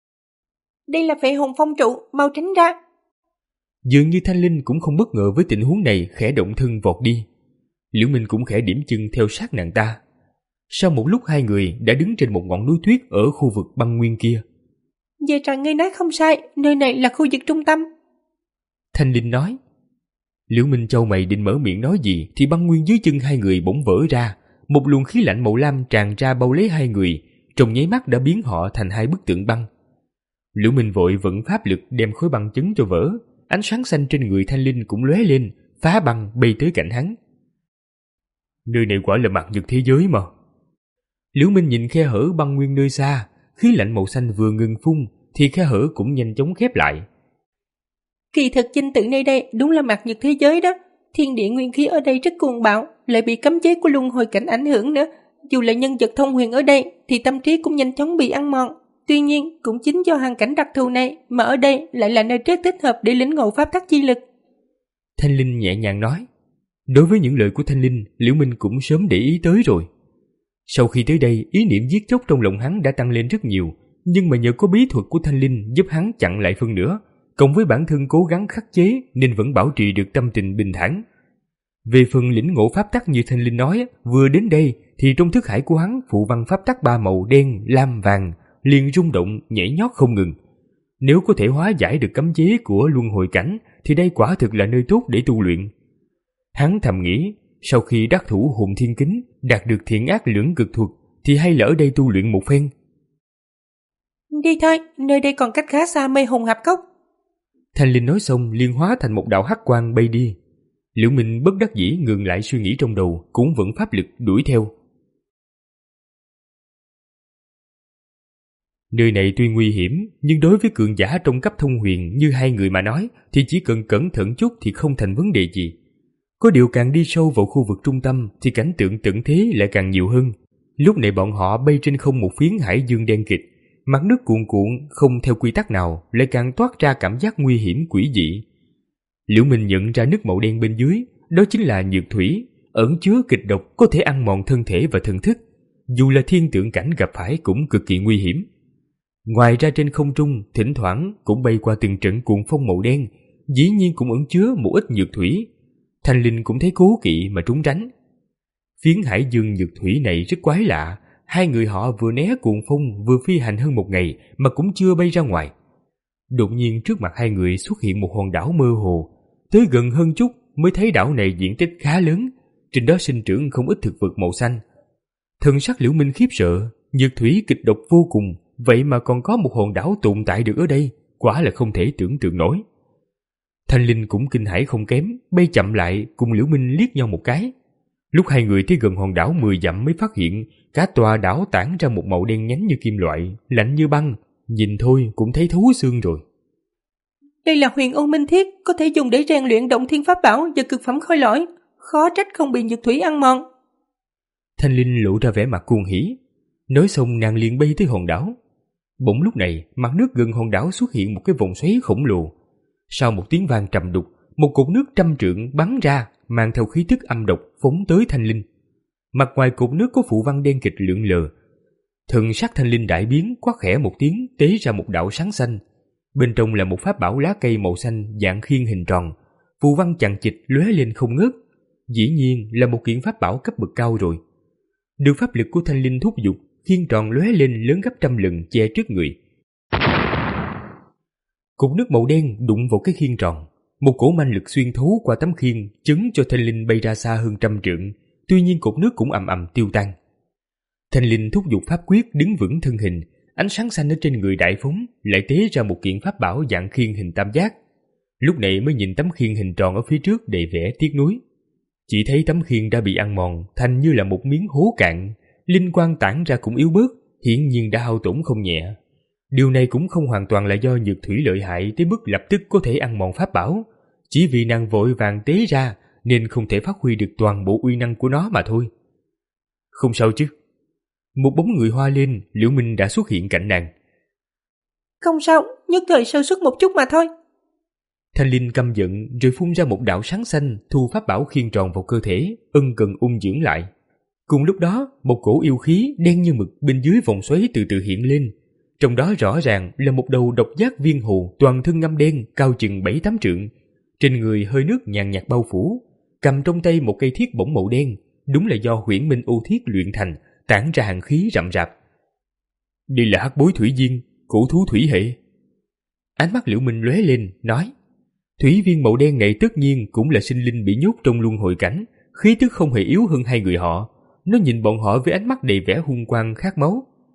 Đây là Phệ Hồn Phong trụ, mau tránh ra. Dường như Thanh Linh cũng không bất ngờ với tình huống này, khẽ động thân vọt đi. Liễu Minh cũng khẽ điểm chân theo sát nàng ta. Sau một lúc hai người đã đứng trên một ngọn núi tuyết ở khu vực băng nguyên kia. Giờ trời ngươi nói không sai, nơi này là khu vực trung tâm. Thanh Linh nói. Liễu Minh chau mày định mở miệng nói gì thì băng nguyên dưới chân hai người bỗng vỡ ra, một luồng khí lạnh màu lam tràn ra bao lấy hai người, trong nháy mắt đã biến họ thành hai bức tượng băng. Liễu Minh vội vận pháp lực đem khối băng chấn cho vỡ, ánh sáng xanh trên người Thanh Linh cũng lóe lên, phá băng bay tới cạnh hắn. Nơi này quả là mặt nhật thế giới mà. Liễu Minh nhìn khe hở băng nguyên nơi xa, khí lạnh màu xanh vừa ngừng phun thì khe hở cũng nhanh chóng khép lại. Kỳ thực danh tự nơi đây đúng là mặt nhật thế giới đó. Thiên địa nguyên khí ở đây rất cuồng bạo, lại bị cấm chế của luân hồi cảnh ảnh hưởng nữa. Dù là nhân vật thông huyền ở đây thì tâm trí cũng nhanh chóng bị ăn mòn. Tuy nhiên cũng chính do hoàn cảnh đặc thù này mà ở đây lại là nơi rất thích hợp để lĩnh ngộ pháp tắc chi lực. Thanh Linh nhẹ nhàng nói. Đối với những lời của Thanh Linh, Liễu Minh cũng sớm để ý tới rồi. Sau khi tới đây, ý niệm giết chóc trong lòng hắn đã tăng lên rất nhiều, nhưng mà nhờ có bí thuật của Thanh Linh giúp hắn chặn lại phân nửa, cộng với bản thân cố gắng khắc chế nên vẫn bảo trì được tâm tình bình thản. Về phần lĩnh ngộ pháp tắc như Thanh Linh nói, vừa đến đây thì trong thức hải của hắn phụ văn pháp tắc ba màu đen, lam, vàng liền rung động nhảy nhót không ngừng. Nếu có thể hóa giải được cấm chế của luân hồi cảnh thì đây quả thực là nơi tốt để tu luyện. Hắn thầm nghĩ, sau khi đắc thủ hồn thiên kính, đạt được thiện ác lưỡng cực thuật thì hay là ở đây tu luyện một phen. Đi thôi, nơi đây còn cách khá xa mê hồn hạp cốc. Thanh Linh nói xong liền hóa thành một đạo hắc quang bay đi. Liễu Minh bất đắc dĩ ngừng lại suy nghĩ trong đầu, cũng vẫn pháp lực đuổi theo. Nơi này tuy nguy hiểm, nhưng đối với cường giả trong cấp thông huyền như hai người mà nói thì chỉ cần cẩn thận chút thì không thành vấn đề gì. Có điều càng đi sâu vào khu vực trung tâm thì cảnh tượng tận thế lại càng nhiều hơn. Lúc này bọn họ bay trên không một phiến hải dương đen kịt, mặt nước cuồn cuộn không theo quy tắc nào, lại càng toát ra cảm giác nguy hiểm quỷ dị. Liễu Minh nhận ra nước màu đen bên dưới, đó chính là nhược thủy, ẩn chứa kịch độc có thể ăn mòn thân thể và thần thức. Dù là thiên tượng cảnh gặp phải cũng cực kỳ nguy hiểm. Ngoài ra trên không trung, thỉnh thoảng cũng bay qua từng trận cuồng phong màu đen, dĩ nhiên cũng ẩn chứa một ít nhược thủy. Thanh Linh cũng thấy cố kỵ mà trốn tránh. Phiến hải dương nhược thủy này rất quái lạ, hai người họ vừa né cuồng phong vừa phi hành hơn một ngày mà cũng chưa bay ra ngoài. Đột nhiên trước mặt hai người xuất hiện một hòn đảo mơ hồ, tới gần hơn chút mới thấy đảo này diện tích khá lớn, trên đó sinh trưởng không ít thực vật màu xanh. Thần sắc Liễu Minh khiếp sợ, nhược thủy kịch độc vô cùng, vậy mà còn có một hòn đảo tồn tại được ở đây, quả là không thể tưởng tượng nổi. Thanh Linh cũng kinh hãi không kém, bay chậm lại cùng Liễu Minh liếc nhau một cái. Lúc hai người tới gần hòn đảo mười dặm mới phát hiện cả tòa đảo tản ra một màu đen nhánh như kim loại, lạnh như băng, nhìn thôi cũng thấy thấu xương rồi. Đây là huyền ôn minh thiết, có thể dùng để rèn luyện động thiên pháp bảo và cực phẩm khôi lỗi, khó trách không bị nhược thủy ăn mòn. Thanh Linh lộ ra vẻ mặt cuồng hỉ, nói xong nàng liền bay tới hòn đảo. Bỗng lúc này mặt nước gần hòn đảo xuất hiện một cái vòng xoáy khổng lồ. Sau một tiếng vang trầm đục, một cột nước trăm trượng bắn ra, mang theo khí tức âm độc phóng tới Thanh Linh. Mặt ngoài cột nước có phụ văn đen kịch lượn lờ. Thần sắc Thanh Linh đại biến, quát khẽ một tiếng, tế ra một đạo sáng xanh. Bên trong là một pháp bảo lá cây màu xanh dạng khiên hình tròn, phù văn chằng chịt lóe lên không ngớt. Dĩ nhiên là một kiện pháp bảo cấp bậc cao rồi. Được pháp lực của Thanh Linh thúc giục, khiên tròn lóe lên lớn gấp trăm lần che trước người. Cục nước màu đen đụng vào cái khiên tròn, một cỗ manh lực xuyên thấu qua tấm khiên chấn cho Thanh Linh bay ra xa hơn trăm trượng. Tuy nhiên cột nước cũng ầm ầm tiêu tan. Thanh Linh thúc giục pháp quyết đứng vững thân hình, ánh sáng xanh ở trên người đại phóng, lại tế ra một kiện pháp bảo dạng khiên hình tam giác. Lúc này mới nhìn tấm khiên hình tròn ở phía trước đầy vẻ tiếc nuối. Chỉ thấy tấm khiên đã bị ăn mòn thành như là một miếng hố cạn, linh quang tản ra cũng yếu bớt, hiển nhiên đã hao tổn không nhẹ. Điều này cũng không hoàn toàn là do nhược thủy lợi hại tới mức lập tức có thể ăn mòn pháp bảo, chỉ vì nàng vội vàng tế ra nên không thể phát huy được toàn bộ uy năng của nó mà thôi. Không sao chứ. Một bóng người hoa lên, Liễu Minh đã xuất hiện cạnh nàng. Không sao, nhất thời sơ suất một chút mà thôi. Thanh Linh căm giận rồi phun ra một đạo sáng xanh, thu pháp bảo khiên tròn vào cơ thể, ân cần ung dưỡng lại. Cùng lúc đó, một cổ yêu khí đen như mực bên dưới vòng xoáy từ từ hiện lên. Trong đó rõ ràng là một đầu độc giác viên hồ toàn thân ngăm đen, cao chừng bảy tám trượng. Trên người hơi nước nhàn nhạt bao phủ, cầm trong tay một cây thiết bổng màu đen, đúng là do Huyễn Minh Ô Thiết luyện thành, tản ra hàn khí rậm rạp. Đây là hắc bối thủy viên, cổ thú thủy hệ. Ánh mắt Liễu Minh lóe lên, nói: Thủy viên màu đen này tất nhiên cũng là sinh linh bị nhốt trong luân hồi cảnh, khí tức không hề yếu hơn hai người họ. Nó nhìn bọn họ với ánh mắt đầy vẻ hung quang khát máu.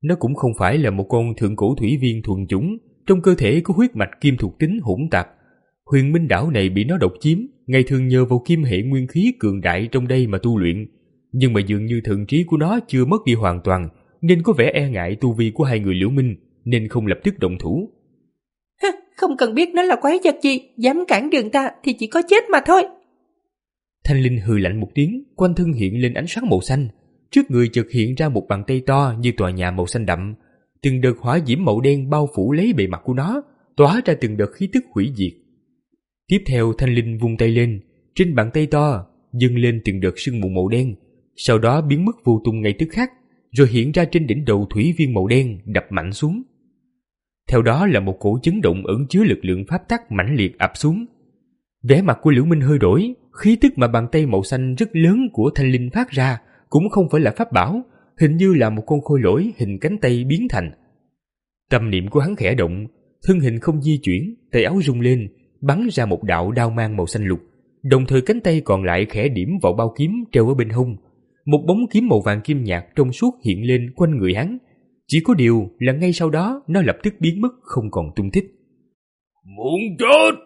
nó cũng không phải là một con thượng cổ thủy viên thuần chủng, trong cơ thể có huyết mạch kim thuộc tính hỗn tạp. Huyền Minh đảo này bị nó độc chiếm, ngày thường nhờ vào kim hệ nguyên khí cường đại trong đây mà tu luyện, nhưng mà dường như thần trí của nó chưa mất đi hoàn toàn, nên có vẻ e ngại tu vi của hai người Liễu Minh, nên không lập tức động thủ. Hả, không cần biết nó là quái vật gì, dám cản đường ta thì chỉ có chết mà thôi. Thanh Linh hừ lạnh một tiếng, quanh thân hiện lên ánh sáng màu xanh, trước người chợt hiện ra một bàn tay to như tòa nhà màu xanh đậm, từng đợt hỏa diễm màu đen bao phủ lấy bề mặt của nó, tỏa ra từng đợt khí tức hủy diệt. Tiếp theo Thanh Linh vung tay lên, trên bàn tay to dâng lên từng đợt sương mù màu đen, sau đó biến mất vô tung ngay tức khắc, rồi hiện ra trên đỉnh đầu thủy viên màu đen đập mạnh xuống. Theo đó là một cổ chấn động ẩn chứa lực lượng pháp tắc mãnh liệt ập xuống. Vẻ mặt của Liễu Minh hơi đổi, khí tức mà bàn tay màu xanh rất lớn của Thanh Linh phát ra cũng không phải là pháp bảo, hình như là một con khôi lỗi hình cánh tay biến thành. Tâm niệm của hắn khẽ động, thân hình không di chuyển, tay áo rung lên, bắn ra một đạo đao mang màu xanh lục, đồng thời cánh tay còn lại khẽ điểm vào bao kiếm treo ở bên hông. Một bóng kiếm màu vàng kim nhạt trong suốt hiện lên quanh người hắn, chỉ có điều là ngay sau đó nó lập tức biến mất không còn tung tích. Muốn chết!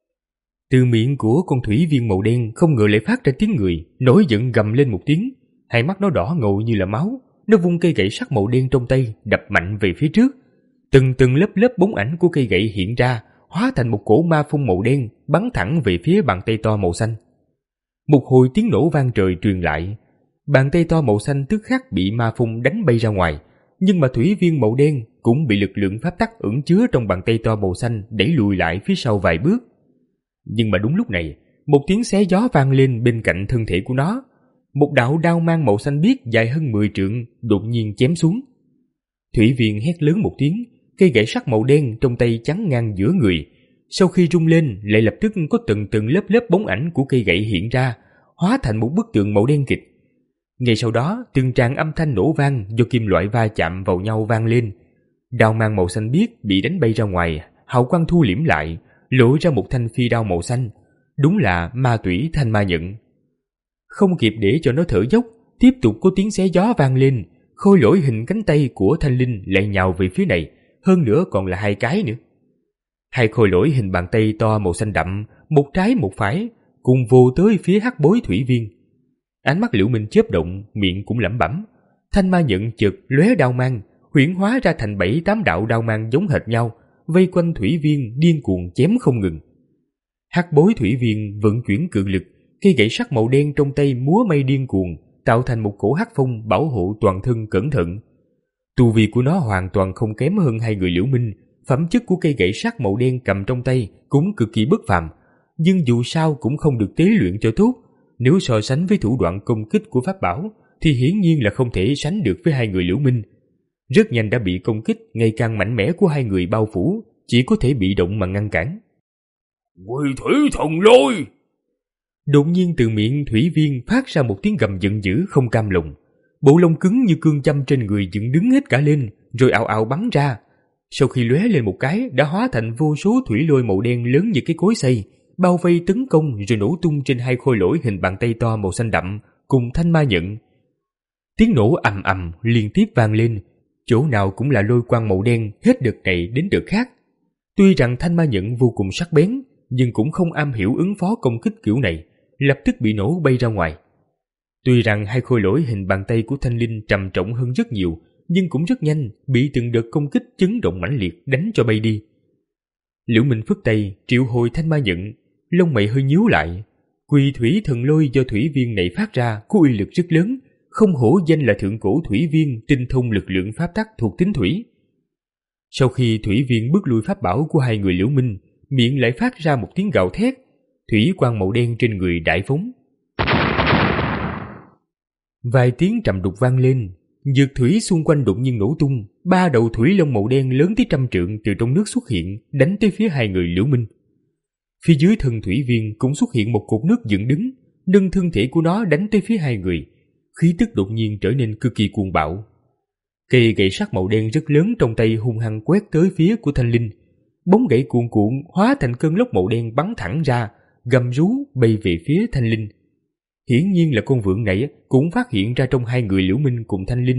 Từ miệng của con thủy viên màu đen không ngờ lại phát ra tiếng người, nổi giận gầm lên một tiếng, hai mắt nó đỏ ngầu như là máu, nó vung cây gậy sắt màu đen trong tay đập mạnh về phía trước. Từng từng lớp lớp bóng ảnh của cây gậy hiện ra, hóa thành một cổ ma phong màu đen bắn thẳng về phía bàn tay to màu xanh. Một hồi tiếng nổ vang trời truyền lại, bàn tay to màu xanh tức khắc bị ma phong đánh bay ra ngoài, nhưng mà thủy viên màu đen cũng bị lực lượng pháp tắc ẩn chứa trong bàn tay to màu xanh đẩy lùi lại phía sau vài bước. Nhưng mà đúng lúc này, một tiếng xé gió vang lên bên cạnh thân thể của nó. Một đạo đao mang màu xanh biếc dài hơn mười trượng đột nhiên chém xuống. Thủy viên hét lớn một tiếng, cây gậy sắt màu đen trong tay chắn ngang giữa người. Sau khi rung lên, lại lập tức có từng từng lớp lớp bóng ảnh của cây gậy hiện ra, hóa thành một bức tượng màu đen kịch. Ngay sau đó, từng tràng âm thanh nổ vang do kim loại va chạm vào nhau vang lên. Đao mang màu xanh biếc bị đánh bay ra ngoài, hào quang thu liễm lại, lộ ra một thanh phi đao màu xanh. Đúng là ma tủy thanh ma nhận. Không kịp để cho nó thở dốc, tiếp tục có tiếng xé gió vang lên, khôi lỗi hình cánh tay của Thanh Linh lại nhào về phía này, hơn nữa còn là hai cái nữa. Hai khôi lỗi hình bàn tay to màu xanh đậm, một trái một phải, cùng vồ tới phía hắc bối thủy viên. Ánh mắt Liễu Minh chớp động, miệng cũng lẩm bẩm. Thanh ma nhận chợt lóe đao mang, huyễn hóa ra thành bảy tám đạo đao mang giống hệt nhau, vây quanh thủy viên điên cuồng chém không ngừng. Hắc bối thủy viên vận chuyển cự lực, cây gậy sắt màu đen trong tay múa may điên cuồng, tạo thành một cổ hắc phong bảo hộ toàn thân cẩn thận. Tu vi của nó hoàn toàn không kém hơn hai người Liễu Minh, phẩm chất của cây gậy sắt màu đen cầm trong tay cũng cực kỳ bất phàm, nhưng dù sao cũng không được tế luyện cho tốt. Nếu so sánh với thủ đoạn công kích của pháp bảo thì hiển nhiên là không thể sánh được với hai người Liễu Minh. Rất nhanh đã bị công kích ngày càng mạnh mẽ của hai người bao phủ, chỉ có thể bị động mà ngăn cản. Quỷ thủy thần lôi! Đột nhiên từ miệng thủy viên phát ra một tiếng gầm giận dữ không cam lòng. Bộ lông cứng như cương châm trên người dựng đứng hết cả lên, rồi ào ào bắn ra. Sau khi lóe lên một cái, đã hóa thành vô số thủy lôi màu đen lớn như cái cối xay, bao vây tấn công rồi nổ tung trên hai khôi lỗi hình bàn tay to màu xanh đậm cùng thanh ma nhận. Tiếng nổ ầm ầm liên tiếp vang lên, chỗ nào cũng là lôi quang màu đen hết đợt này đến đợt khác. Tuy rằng thanh ma nhận vô cùng sắc bén, nhưng cũng không am hiểu ứng phó công kích kiểu này, lập tức bị nổ bay ra ngoài. Tuy rằng hai khôi lỗi hình bàn tay của Thanh Linh trầm trọng hơn rất nhiều, nhưng cũng rất nhanh bị từng đợt công kích chấn động mãnh liệt đánh cho bay đi. Liễu Minh phất tay triệu hồi thanh ma nhận, lông mày hơi nhíu lại. Quỳ thủy thần lôi do thủy viên này phát ra có uy lực rất lớn, không hổ danh là thượng cổ thủy viên tinh thông lực lượng pháp tắc thuộc tính thủy. Sau khi thủy viên bước lui pháp bảo của hai người Liễu Minh, miệng lại phát ra một tiếng gào thét, thủy quang màu đen trên người đại phóng. Vài tiếng trầm đục vang lên, dược thủy xung quanh đột nhiên nổ tung, ba đầu thủy lông màu đen lớn tới trăm trượng từ trong nước xuất hiện, đánh tới phía hai người Liễu Minh. Phía dưới thân thủy viên cũng xuất hiện một cột nước dựng đứng, nâng thân thể của nó đánh tới phía hai người, khí tức đột nhiên trở nên cực kỳ cuồng bạo. Cây gậy sắt màu đen rất lớn trong tay hung hăng quét tới phía của Thanh Linh, bóng gậy cuồn cuộn hóa thành cơn lốc màu đen bắn thẳng ra, gầm rú bay về phía Thanh Linh. Hiển nhiên là con vượn này cũng phát hiện ra trong hai người Liễu Minh cùng Thanh Linh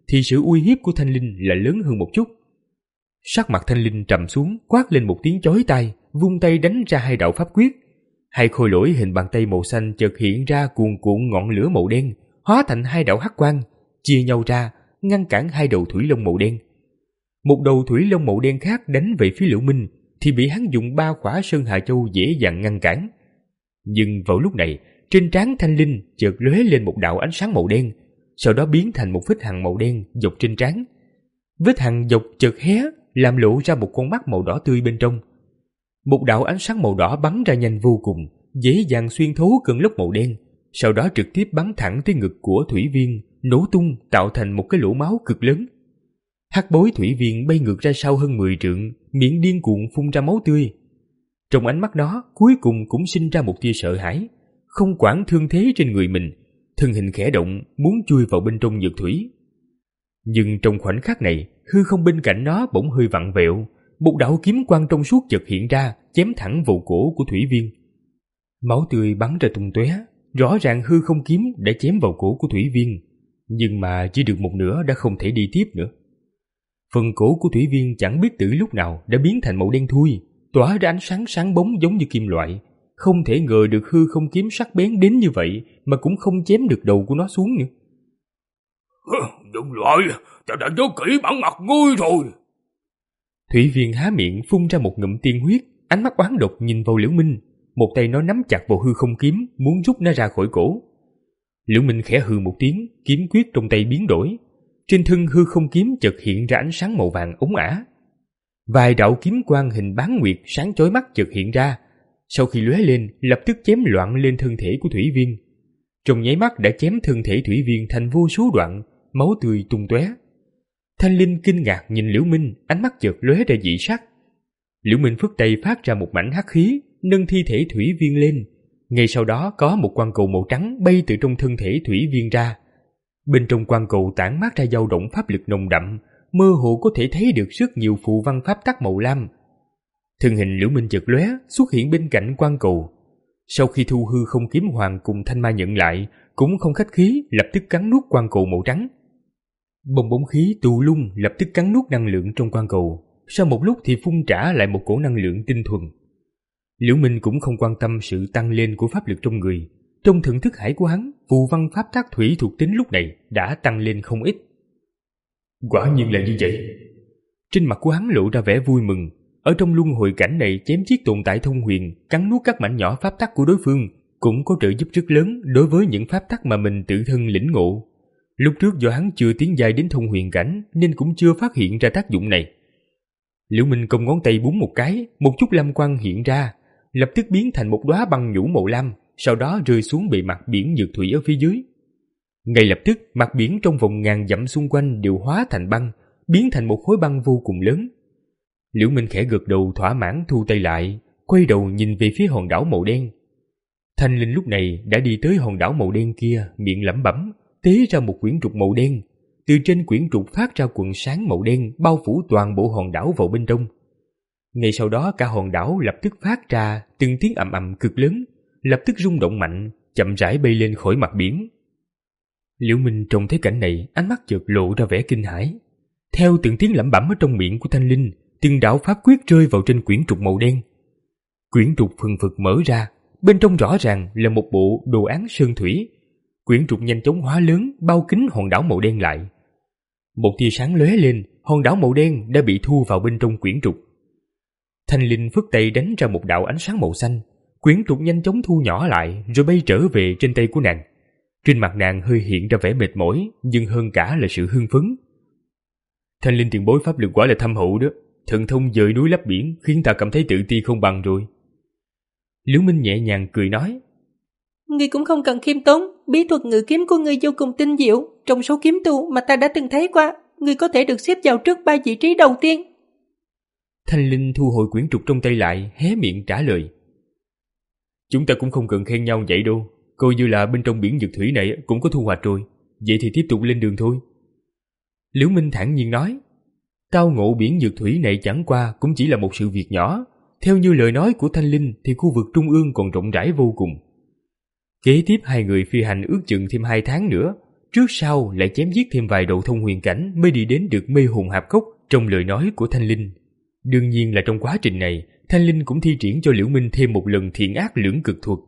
thì sự uy hiếp của Thanh Linh là lớn hơn một chút. Sắc mặt Thanh Linh trầm xuống, quát lên một tiếng chói tai, vung tay đánh ra hai đạo pháp quyết. Hai khôi lỗi hình bàn tay màu xanh chợt hiện ra cuồn cuộn ngọn lửa màu đen, hóa thành hai đạo hắc quang, chia nhau ra, ngăn cản hai đầu thủy long màu đen. Một đầu thủy long màu đen khác đánh về phía Liễu Minh thì bị hắn dùng ba khỏa Sơn Hà Châu dễ dàng ngăn cản. Nhưng vào lúc này, trên trán Thanh Linh chợt lóe lên một đạo ánh sáng màu đen, sau đó biến thành một vết hằn màu đen dọc trên trán. Vết hằn dọc chợt hé, làm lộ ra một con mắt màu đỏ tươi bên trong. Một đạo ánh sáng màu đỏ bắn ra nhanh vô cùng, dễ dàng xuyên thấu cơn lốc màu đen, sau đó trực tiếp bắn thẳng tới ngực của Thủy Viên, nổ tung tạo thành một cái lỗ máu cực lớn. Hắc bối Thủy Viên bay ngược ra sau hơn mười trượng, miệng điên cuồng phun ra máu tươi. Trong ánh mắt nó cuối cùng cũng sinh ra một tia sợ hãi, không quản thương thế trên người mình, thân hình khẽ động muốn chui vào bên trong nhược thủy. Nhưng trong khoảnh khắc này, hư không bên cạnh nó bỗng hơi vặn vẹo, một đạo kiếm quang trong suốt chợt hiện ra, chém thẳng vào cổ của Thủy Viên. Máu tươi bắn ra tung tóe, rõ ràng hư không kiếm đã chém vào cổ của Thủy Viên, nhưng mà chỉ được một nửa đã không thể đi tiếp nữa. Phần cổ của Thủy Viên chẳng biết từ lúc nào đã biến thành màu đen thui, tỏa ra ánh sáng sáng bóng giống như kim loại. Không thể ngờ được hư không kiếm sắc bén đến như vậy mà cũng không chém được đầu của nó xuống nữa. Đừng lại, ta đã nhớ kỹ bản mặt ngươi rồi. Thủy Viên há miệng phun ra một ngụm tiên huyết, ánh mắt oán độc nhìn vào Liễu Minh, một tay nó nắm chặt vào hư không kiếm, muốn rút nó ra khỏi cổ. Liễu Minh khẽ hừ một tiếng, kiếm quyết trong tay biến đổi. Trên thân hư không kiếm chợt hiện ra ánh sáng màu vàng ống ả. Vài đạo kiếm quang hình bán nguyệt sáng chói mắt chợt hiện ra, sau khi lóe lên lập tức chém loạn lên thân thể của Thủy Viên. Trong nháy mắt đã chém thân thể Thủy Viên thành vô số đoạn, máu tươi tung tóe. Thanh Linh kinh ngạc nhìn Liễu Minh, ánh mắt chợt lóe ra dị sắc. Liễu Minh phất tay phát ra một mảnh hắc khí, nâng thi thể Thủy Viên lên. Ngay sau đó có một quang cầu màu trắng bay từ trong thân thể Thủy Viên ra. Bên trong quang cầu tản mát ra dao động pháp lực nồng đậm, mơ hồ có thể thấy được rất nhiều phù văn pháp tắc màu lam. Thân hình Liễu Minh chợt lóe, xuất hiện bên cạnh quang cầu. Sau khi thu hư không kiếm hoàng cùng Thanh Ma nhận lại, cũng không khách khí, lập tức cắn nuốt quang cầu màu trắng. Bông bóng khí tù lung lập tức cắn nuốt năng lượng trong quang cầu, sau một lúc thì phun trả lại một cổ năng lượng tinh thuần. Liễu Minh cũng không quan tâm sự tăng lên của pháp lực trong người. Trong thần thức hải của hắn, phù văn pháp tắc thủy thuộc tính lúc này đã tăng lên không ít. Quả nhiên là như vậy. Trên mặt của hắn lộ ra vẻ vui mừng. Ở trong luân hồi cảnh này, chém giết tồn tại thông huyền, cắn nuốt các mảnh nhỏ pháp tắc của đối phương cũng có trợ giúp rất lớn đối với những pháp tắc mà mình tự thân lĩnh ngộ. Lúc trước do hắn chưa tiến giai đến thông huyền cảnh nên cũng chưa phát hiện ra tác dụng này. Liễu Minh cong ngón tay búng một cái, một chút lam quang hiện ra, lập tức biến thành một đóa băng nhũ màu lam, sau đó rơi xuống bề mặt biển nhược thủy ở phía dưới. Ngay lập tức, mặt biển trong vòng ngàn dặm xung quanh đều hóa thành băng, biến thành một khối băng vô cùng lớn. Liễu Minh khẽ gật đầu thỏa mãn thu tay lại, quay đầu nhìn về phía hòn đảo màu đen. Thanh Linh lúc này đã đi tới hòn đảo màu đen kia, miệng lẩm bẩm, tế ra một quyển trục màu đen. Từ trên quyển trục phát ra quầng sáng màu đen bao phủ toàn bộ hòn đảo vào bên trong. Ngay sau đó cả hòn đảo lập tức phát ra từng tiếng ầm ầm cực lớn, lập tức rung động mạnh, chậm rãi bay lên khỏi mặt biển. Liễu Minh trông thấy cảnh này, ánh mắt chợt lộ ra vẻ kinh hãi. Theo từng tiếng lẩm bẩm ở trong miệng của Thanh Linh, từng đạo pháp quyết rơi vào trên quyển trục màu đen. Quyển trục phần phật mở ra, bên trong rõ ràng là một bộ đồ án sơn thủy. Quyển trục nhanh chóng hóa lớn, bao kín hòn đảo màu đen lại. Một tia sáng lóe lên, hòn đảo màu đen đã bị thu vào bên trong quyển trục. Thanh Linh phất tay đánh ra một đạo ánh sáng màu xanh, quyển trục nhanh chóng thu nhỏ lại rồi bay trở về trên tay của nàng. Trên mặt nàng hơi hiện ra vẻ mệt mỏi, nhưng hơn cả là sự hưng phấn. Thanh Linh tiền bối pháp lực quả là thâm hậu đó, thần thông dời núi lấp biển khiến ta cảm thấy tự ti không bằng rồi. Liễu Minh nhẹ nhàng cười nói, Ngươi cũng không cần khiêm tốn, bí thuật ngự kiếm của ngươi vô cùng tinh diệu, trong số kiếm tu mà ta đã từng thấy qua, ngươi có thể được xếp vào trước ba vị trí đầu tiên. Thanh Linh thu hồi quyển trục trong tay lại, hé miệng trả lời, chúng ta cũng không cần khen nhau vậy đâu, coi như là bên trong biển dược thủy này cũng có thu hoạch rồi, vậy thì tiếp tục lên đường thôi. Liễu Minh thản nhiên nói, tao ngộ biển dược thủy này chẳng qua cũng chỉ là một sự việc nhỏ, theo như lời nói của Thanh Linh thì khu vực trung ương còn rộng rãi vô cùng. Kế tiếp hai người phi hành ước chừng thêm hai tháng nữa, trước sau lại chém giết thêm vài độ thông huyền cảnh mới đi đến được mê hồn hạp cốc trong lời nói của Thanh Linh. Đương nhiên là trong quá trình này, Thanh Linh cũng thi triển cho Liễu Minh thêm một lần thiện ác lưỡng cực thuật.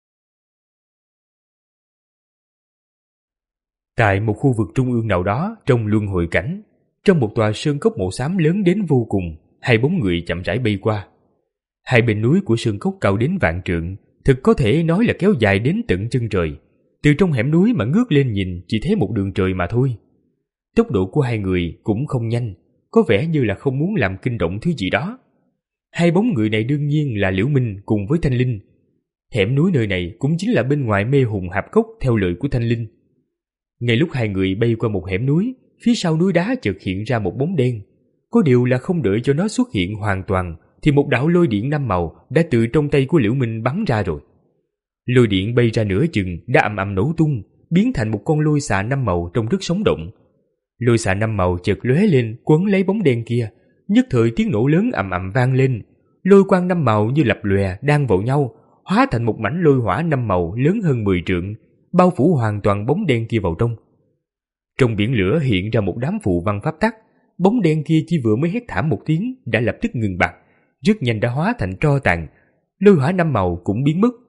Tại một khu vực trung ương nào đó trong luân hồi cảnh, trong một tòa sơn cốc màu xám lớn đến vô cùng, hai bóng người chậm rãi bay qua. Hai bên núi của sơn cốc cao đến vạn trượng, thực có thể nói là kéo dài đến tận chân trời. Từ trong hẻm núi mà ngước lên nhìn chỉ thấy một đường trời mà thôi. Tốc độ của hai người cũng không nhanh, có vẻ như là không muốn làm kinh động thứ gì đó. Hai bóng người này đương nhiên là Liễu Minh cùng với Thanh Linh. Hẻm núi nơi này cũng chính là bên ngoài mê hồn hạp cốc theo lời của Thanh Linh. Ngay lúc hai người bay qua một hẻm núi, phía sau núi đá chợt hiện ra một bóng đen. Có điều là không đợi cho nó xuất hiện hoàn toàn, thì một đạo lôi điện năm màu đã từ trong tay của Liễu Minh bắn ra rồi. Lôi điện bay ra nửa chừng đã ầm ầm nổ tung, biến thành một con lôi xà năm màu trông rất sống động. Lôi xà năm màu chợt lóe lên quấn lấy bóng đen kia, nhất thời tiếng nổ lớn ầm ầm vang lên. Lôi quang năm màu như lập lòe đan vào nhau, hóa thành một mảnh lôi hỏa năm màu lớn hơn mười trượng, bao phủ hoàn toàn bóng đen kia vào trong. Trong biển lửa hiện ra một đám phù văn pháp tắc, bóng đen kia chỉ vừa mới hét thảm một tiếng đã lập tức ngừng bặt, rất nhanh đã hóa thành tro tàn. Lôi hỏa năm màu cũng biến mất.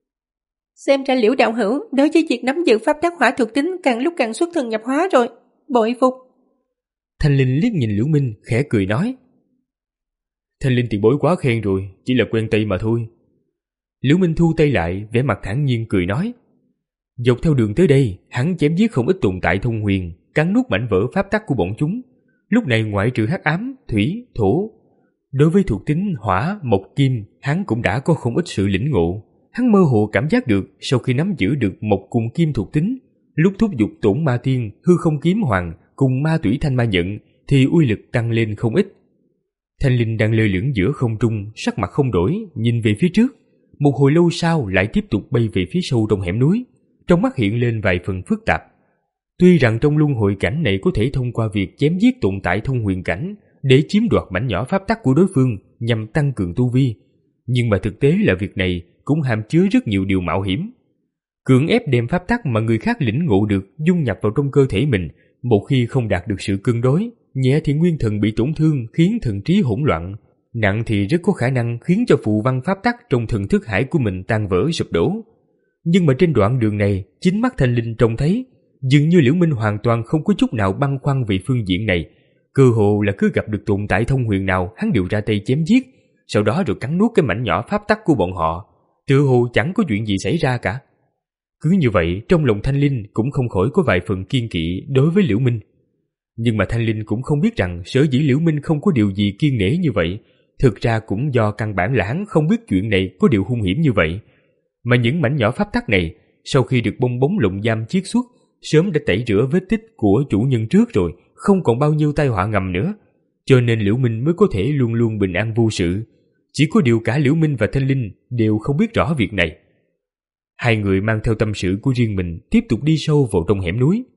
Xem ra Liễu đạo hữu đối với việc nắm giữ pháp tắc hỏa thuộc tính càng lúc càng xuất thần nhập hóa rồi, bội phục. Thanh Linh liếc nhìn Liễu Minh khẽ cười nói. Thanh Linh tiền bối quá khen rồi, chỉ là quen tay mà thôi. Liễu Minh thu tay lại, vẻ mặt thản nhiên cười nói. Dọc theo đường tới đây, hắn chém giết không ít tồn tại thông huyền, cắn nuốt mảnh vỡ pháp tắc của bọn chúng. Lúc này ngoại trừ hắc ám, thủy, thổ, đối với thuộc tính hỏa, mộc, kim, hắn cũng đã có không ít sự lĩnh ngộ. Hắn mơ hồ cảm giác được sau khi nắm giữ được mộc cùng kim thuộc tính, lúc thúc giục tổn ma tiên, hư không kiếm hoàng cùng ma tủy thanh ma nhận thì uy lực tăng lên không ít. Thanh Linh đang lơ lửng giữa không trung, sắc mặt không đổi, nhìn về phía trước. Một hồi lâu sau lại tiếp tục bay về phía sâu trong hẻm núi, trong mắt hiện lên vài phần phức tạp. Tuy rằng trong luân hồi cảnh này có thể thông qua việc chém giết tồn tại thông huyền cảnh để chiếm đoạt mảnh nhỏ pháp tắc của đối phương nhằm tăng cường tu vi, nhưng mà thực tế là việc này cũng hàm chứa rất nhiều điều mạo hiểm. Cưỡng ép đem pháp tắc mà người khác lĩnh ngộ được dung nhập vào trong cơ thể mình, một khi không đạt được sự cân đối, nhẹ thì nguyên thần bị tổn thương khiến thần trí hỗn loạn, nặng thì rất có khả năng khiến cho phù văn pháp tắc trong thần thức hải của mình tan vỡ sụp đổ. Nhưng mà trên đoạn đường này, chính mắt Thanh Linh trông thấy, dường như Liễu Minh hoàn toàn không có chút nào băn khoăn về phương diện này. Cơ hồ là cứ gặp được tồn tại thông huyền nào hắn đều ra tay chém giết, sau đó rồi cắn nuốt cái mảnh nhỏ pháp tắc của bọn họ, tựa hồ chẳng có chuyện gì xảy ra cả. Cứ như vậy, trong lòng Thanh Linh cũng không khỏi có vài phần kiên kỵ đối với Liễu Minh. Nhưng mà Thanh Linh cũng không biết rằng sở dĩ Liễu Minh không có điều gì kiêng nể như vậy, thực ra cũng do căn bản là hắn không biết chuyện này có điều hung hiểm như vậy. Mà những mảnh nhỏ pháp tắc này, sau khi được bong bóng lồng giam chiết xuất, sớm đã tẩy rửa vết tích của chủ nhân trước rồi, không còn bao nhiêu tai họa ngầm nữa. Cho nên Liễu Minh mới có thể luôn luôn bình an vô sự. Chỉ có điều cả Liễu Minh và Thanh Linh đều không biết rõ việc này. Hai người mang theo tâm sự của riêng mình tiếp tục đi sâu vào trong hẻm núi.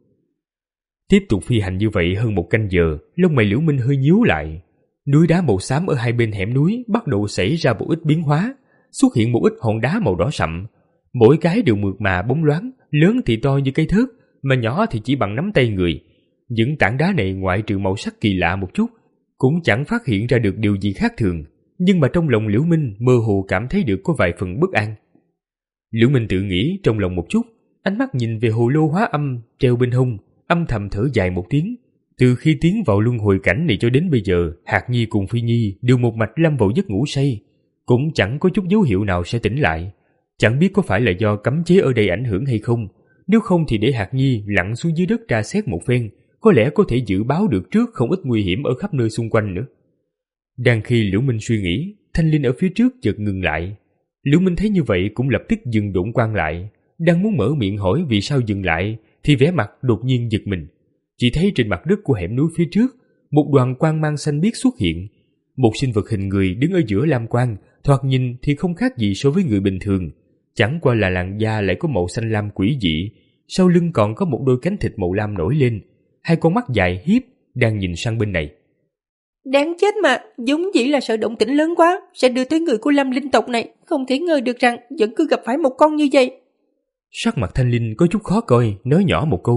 Tiếp tục phi hành như vậy hơn một canh giờ, lông mày Liễu Minh hơi nhíu lại. Núi đá màu xám ở hai bên hẻm núi bắt đầu xảy ra một ít biến hóa, xuất hiện một ít hòn đá màu đỏ sậm. Mỗi cái đều mượt mà bóng loáng, lớn thì to như cây thớt, mà nhỏ thì chỉ bằng nắm tay người. Những tảng đá này ngoại trừ màu sắc kỳ lạ một chút, cũng chẳng phát hiện ra được điều gì khác thường. Nhưng mà trong lòng Liễu Minh mơ hồ cảm thấy được có vài phần bất an. Liễu Minh tự nghĩ trong lòng một chút, ánh mắt nhìn về hồ lô hóa âm treo bên hông, âm thầm thở dài một tiếng. Từ khi tiến vào luân hồi cảnh này cho đến bây giờ, Hạc Nhi cùng Phi Nhi đều một mạch lâm vào giấc ngủ say, cũng chẳng có chút dấu hiệu nào sẽ tỉnh lại. Chẳng biết có phải là do cấm chế ở đây ảnh hưởng hay không, nếu không thì để Hạc Nhi lặn xuống dưới đất tra xét một phen, có lẽ có thể dự báo được trước không ít nguy hiểm ở khắp nơi xung quanh nữa. Đang khi Liễu Minh suy nghĩ, Thanh Linh ở phía trước chợt ngừng lại. Liễu Minh thấy như vậy cũng lập tức dừng độn quan lại, đang muốn mở miệng hỏi vì sao dừng lại, thì vẻ mặt đột nhiên giật mình. Chỉ thấy trên mặt đất của hẻm núi phía trước, một đoàn quang mang xanh biếc xuất hiện. Một sinh vật hình người đứng ở giữa lam quang, thoạt nhìn thì không khác gì so với người bình thường, chẳng qua là làn da lại có màu xanh lam quỷ dị, sau lưng còn có một đôi cánh thịt màu lam nổi lên, hai con mắt dài hiếp đang nhìn sang bên này. Đáng chết mà, giống dĩ là sợ động tĩnh lớn quá sẽ đưa tới người của Lam linh tộc này, không thể ngờ được rằng vẫn cứ gặp phải một con như vậy. Sắc mặt Thanh Linh có chút khó coi, nói nhỏ một câu.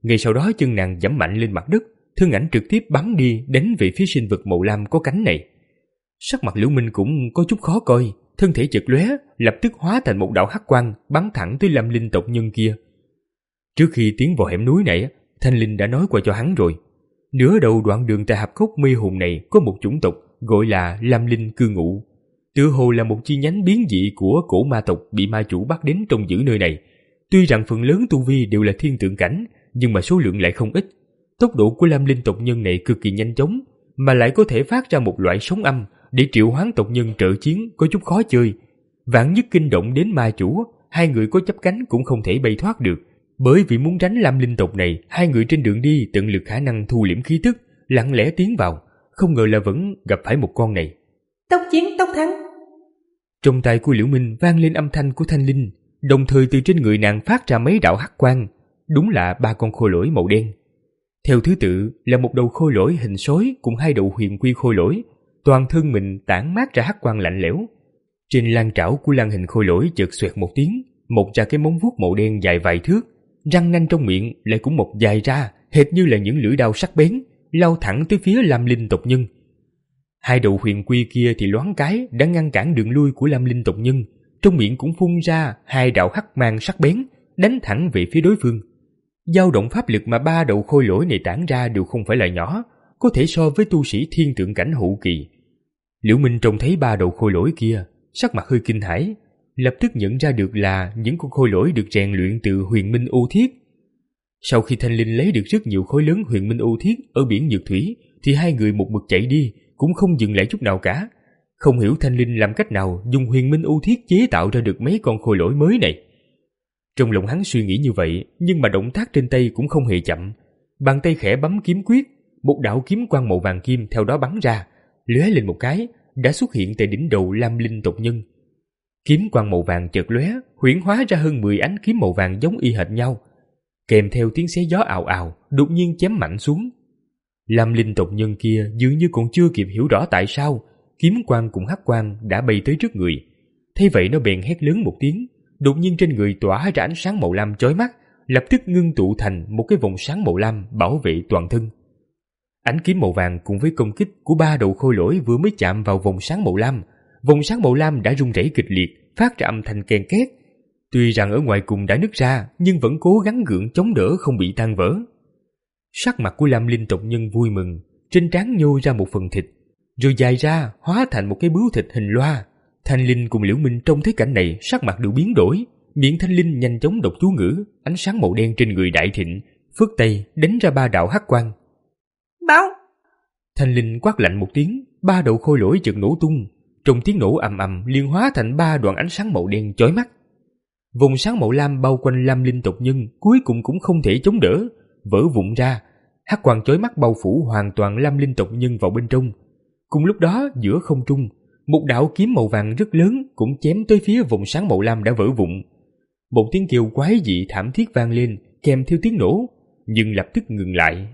Ngay sau đó chân nàng giẫm mạnh lên mặt đất, thân ảnh trực tiếp bắn đi đánh về phía sinh vật màu lam có cánh này. Sắc mặt Liễu Minh cũng có chút khó coi, thân thể chợt lóe, lập tức hóa thành một đạo hắc quang bắn thẳng tới Lam Linh tộc nhân kia. Trước khi tiến vào hẻm núi này, Thanh Linh đã nói qua cho hắn rồi. Nửa đầu đoạn đường tại hạp cốc mê hồn này có một chủng tộc gọi là Lam Linh cư ngụ. Tựa hồ là một chi nhánh biến dị của cổ ma tộc bị ma chủ bắt đến trông giữ nơi này. Tuy rằng phần lớn tu vi đều là thiên tượng cảnh, nhưng mà số lượng lại không ít. Tốc độ của Lam Linh tộc nhân này cực kỳ nhanh chóng, mà lại có thể phát ra một loại sóng âm để triệu hoán tộc nhân trợ chiến, có chút khó chơi. Vạn nhất kinh động đến ma chủ, hai người có chắp cánh cũng không thể bay thoát được. Bởi vì muốn tránh Lam Linh tộc này, hai người trên đường đi tận lực khả năng thu liễm khí tức, lặng lẽ tiến vào, không ngờ là vẫn gặp phải một con này. Tốc chiến tốc thắng. Trong tai của Liễu Minh vang lên âm thanh của Thanh Linh, đồng thời từ trên người nàng phát ra mấy đạo hắc quang, đúng là ba con khôi lỗi màu đen. Theo thứ tự là một đầu khôi lỗi hình sói cùng hai đầu huyền quy khôi lỗi, toàn thân mình tản mát ra hắc quang lạnh lẽo. Trên lan trảo của lan hình khôi lỗi chợt xoẹt một tiếng, mọc ra cái móng vuốt màu đen dài vài thước, răng nanh trong miệng lại cũng mọc dài ra, hệt như là những lưỡi đao sắc bén, lao thẳng tới phía Lam Linh tộc nhân. Hai đầu huyền quy kia thì loáng cái đã ngăn cản đường lui của Lam Linh tộc nhân, trong miệng cũng phun ra hai đạo hắc mang sắc bén, đánh thẳng về phía đối phương. Dao động pháp lực mà ba đầu khôi lỗi này tản ra đều không phải là nhỏ, có thể so với tu sĩ thiên tượng cảnh hậu kỳ. Liễu Minh trông thấy ba đầu khôi lỗi kia, sắc mặt hơi kinh hãi, lập tức nhận ra được là những con khôi lỗi được rèn luyện từ huyền minh u thiết. Sau khi Thanh Linh lấy được rất nhiều khối lớn huyền minh u thiết ở biển Nhược Thủy, thì hai người một mực chạy đi, cũng không dừng lại chút nào cả. Không hiểu Thanh Linh làm cách nào dùng huyền minh u thiết chế tạo ra được mấy con khôi lỗi mới này. Trong lòng hắn suy nghĩ như vậy, nhưng mà động tác trên tay cũng không hề chậm. Bàn tay khẽ bấm kiếm quyết, một đạo kiếm quang màu vàng kim theo đó bắn ra, lóe lên một cái, đã xuất hiện tại đỉnh đầu Lam Linh tộc nhân. Kiếm quang màu vàng chợt lóe, huyễn hóa ra hơn mười ánh kiếm màu vàng giống y hệt nhau, kèm theo tiếng xé gió ào ào, đột nhiên chém mạnh xuống. Lam Linh tộc nhân kia dường như còn chưa kịp hiểu rõ tại sao kiếm quang cùng hắc quang đã bay tới trước người. Thế vậy nó bèn hét lớn một tiếng, đột nhiên trên người tỏa ra ánh sáng màu lam chói mắt, lập tức ngưng tụ thành một cái vòng sáng màu lam bảo vệ toàn thân. Ánh kiếm màu vàng cùng với công kích của ba đầu khôi lỗi vừa mới chạm vào vòng sáng màu lam, vòng sáng màu lam đã rung rẩy kịch liệt, phát ra âm thanh ken két. Tuy rằng ở ngoài cùng đã nứt ra, nhưng vẫn cố gắng gượng chống đỡ không bị tan vỡ. Sắc mặt của Lam Linh tộc nhân vui mừng, trên trán nhô ra một phần thịt, rồi dài ra hóa thành một cái bướu thịt hình loa. Thanh Linh cùng Liễu Minh trông thấy cảnh này, sắc mặt đều biến đổi, miệng Thanh Linh nhanh chóng đọc chú ngữ, ánh sáng màu đen trên người đại thịnh, phất tay đánh ra ba đạo hắc quang. Báo! Thanh Linh quát lạnh một tiếng, ba đầu khôi lỗi chợt nổ tung, trong tiếng nổ ầm ầm liên hóa thành ba đoạn ánh sáng màu đen chói mắt. Vùng sáng màu lam bao quanh Lam Linh tộc nhân cuối cùng cũng không thể chống đỡ, vỡ vụn ra, hắc quang chói mắt bao phủ hoàn toàn Lam Linh tộc nhân vào bên trong. Cùng lúc đó giữa không trung, một đạo kiếm màu vàng rất lớn cũng chém tới phía vùng sáng màu lam đã vỡ vụn. Một tiếng kêu quái dị thảm thiết vang lên kèm theo tiếng nổ, nhưng lập tức ngừng lại.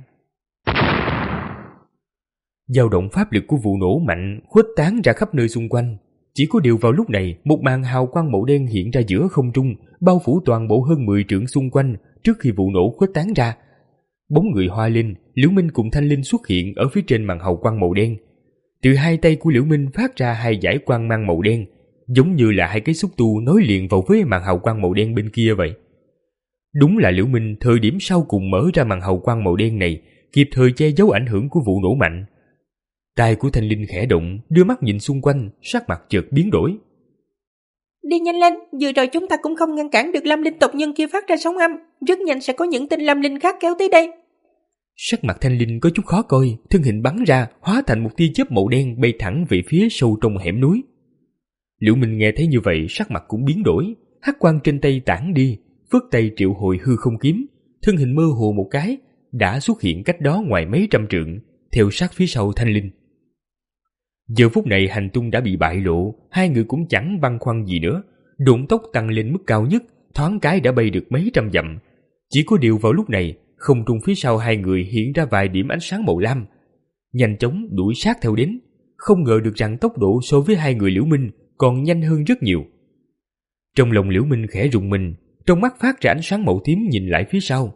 Dao động pháp lực của vụ nổ mạnh khuếch tán ra khắp nơi xung quanh. Chỉ có điều vào lúc này, một màn hào quang màu đen hiện ra giữa không trung, bao phủ toàn bộ hơn mười trượng xung quanh trước khi vụ nổ khuếch tán ra. Bóng người Hoa Linh, Liễu Minh cùng Thanh Linh xuất hiện ở phía trên màn hào quang màu đen. Từ hai tay của Liễu Minh phát ra hai dải quang mang màu đen, giống như là hai cái xúc tu nối liền vào với màn hào quang màu đen bên kia vậy. Đúng là Liễu Minh thời điểm sau cùng mở ra màn hào quang màu đen này, kịp thời che giấu ảnh hưởng của vụ nổ mạnh. Tai của Thanh Linh khẽ động, đưa mắt nhìn xung quanh, sắc mặt chợt biến đổi. Đi nhanh lên, vừa rồi chúng ta cũng không ngăn cản được Lam Linh tộc nhân kia phát ra sóng âm, rất nhanh sẽ có những tên Lam Linh khác kéo tới đây. Sắc mặt Thanh Linh có chút khó coi, thân hình bắn ra, hóa thành một tia chớp màu đen bay thẳng về phía sâu trong hẻm núi. Liễu Minh nghe thấy như vậy, sắc mặt cũng biến đổi, hắc quang trên tay tản đi, phất tay triệu hồi hư không kiếm, thân hình mơ hồ một cái, đã xuất hiện cách đó ngoài mấy trăm trượng, theo sát phía sau Thanh Linh. Giờ phút này hành tung đã bị bại lộ, hai người cũng chẳng băn khoăn gì nữa, độn tốc tăng lên mức cao nhất, thoáng cái đã bay được mấy trăm dặm. Chỉ có điều vào lúc này, không trung phía sau hai người hiện ra vài điểm ánh sáng màu lam, nhanh chóng đuổi sát theo đến. Không ngờ được rằng tốc độ so với hai người Liễu Minh còn nhanh hơn rất nhiều. Trong lòng Liễu Minh khẽ rùng mình, trong mắt phát ra ánh sáng màu tím nhìn lại phía sau,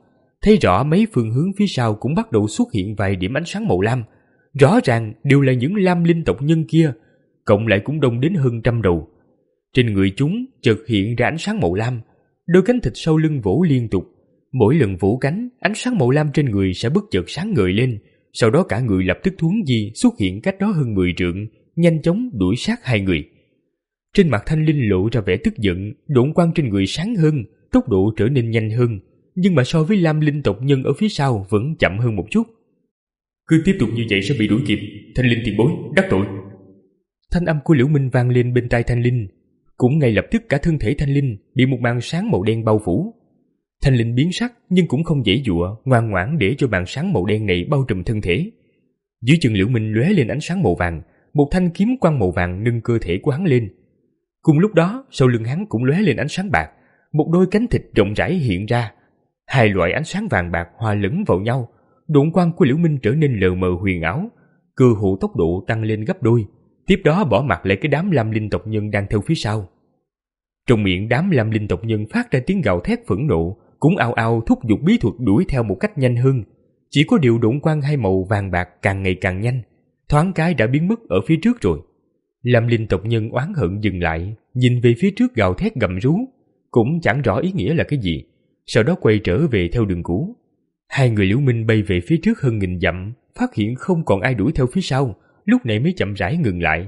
thấy rõ mấy phương hướng phía sau cũng bắt đầu xuất hiện vài điểm ánh sáng màu lam. Rõ ràng đều là những lam linh tộc nhân kia, cộng lại cũng đông đến hơn trăm đầu. Trên người chúng chợt hiện ra ánh sáng màu lam, đôi cánh thịt sau lưng vỗ liên tục. Mỗi lần vỗ cánh, ánh sáng màu lam trên người sẽ bất chợt sáng ngời lên, sau đó cả người lập tức thuấn di xuất hiện cách đó hơn mười trượng, nhanh chóng đuổi sát hai người. Trên mặt Thanh Linh lộ ra vẻ tức giận, độn quang trên người sáng hơn, tốc độ trở nên nhanh hơn, nhưng mà so với lam linh tộc nhân ở phía sau vẫn chậm hơn một chút. Cứ tiếp tục như vậy sẽ bị đuổi kịp, Thanh Linh tiền bối, đắc tội. Thanh âm của Liễu Minh vang lên bên tai Thanh Linh, cũng ngay lập tức cả thân thể Thanh Linh bị một màn sáng màu đen bao phủ. Thanh Linh biến sắc nhưng cũng không giãy giụa, ngoan ngoãn để cho màn sáng màu đen này bao trùm thân thể. Dưới chân Liễu Minh lóe lên ánh sáng màu vàng, một thanh kiếm quang màu vàng nâng cơ thể của hắn lên. Cùng lúc đó, sau lưng hắn cũng lóe lên ánh sáng bạc, một đôi cánh thịt rộng rãi hiện ra. Hai loại ánh sáng vàng bạc hòa lẫn vào nhau, độn quang của Liễu Minh trở nên lờ mờ huyền ảo, cơ hồ tốc độ tăng lên gấp đôi, tiếp đó bỏ mặc lại cái đám lam linh tộc nhân đang theo phía sau. Trong miệng đám lam linh tộc nhân phát ra tiếng gào thét phẫn nộ, cũng ào ào thúc giục bí thuật đuổi theo một cách nhanh hơn. Chỉ có điều độn quang hai màu vàng bạc càng ngày càng nhanh, thoáng cái đã biến mất ở phía trước rồi. Lam linh tộc nhân oán hận dừng lại, nhìn về phía trước gào thét gầm rú, cũng chẳng rõ ý nghĩa là cái gì, sau đó quay trở về theo đường cũ. Hai người Liễu Minh bay về phía trước hơn nghìn dặm, phát hiện không còn ai đuổi theo phía sau, lúc này mới chậm rãi ngừng lại.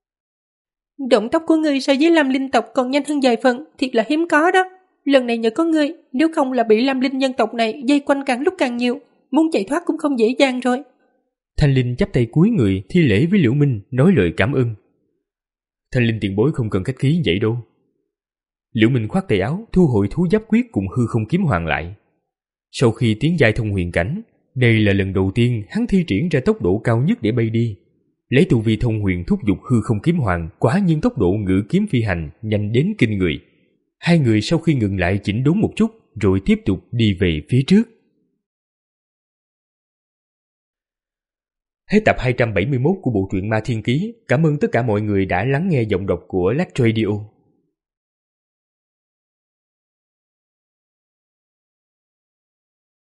Động tốc của ngươi so với lam linh tộc còn nhanh hơn vài phần, thiệt là hiếm có đó. Lần này nhờ có ngươi, nếu không là bị lam linh nhân tộc này dây quanh càng lúc càng nhiều, muốn chạy thoát cũng không dễ dàng rồi. Thanh Linh chắp tay cúi người thi lễ với Liễu Minh, nói lời cảm ơn. Thanh Linh tiền bối không cần khách khí vậy đâu. Liễu Minh khoát tay áo, thu hồi thú giáp quyết cùng hư không kiếm hoàng lại. Sau khi tiến giai thông huyền cảnh, đây là lần đầu tiên hắn thi triển ra tốc độ cao nhất để bay đi. Lấy tu vi thông huyền thúc giục hư không kiếm hoàng, quả nhiên tốc độ ngự kiếm phi hành nhanh đến kinh người. Hai người sau khi ngừng lại chỉnh đốn một chút, rồi tiếp tục đi về phía trước. Hết tập hai trăm bảy mươi mốt của bộ truyện Ma Thiên Ký. Cảm ơn tất cả mọi người đã lắng nghe giọng đọc của Lách Radio.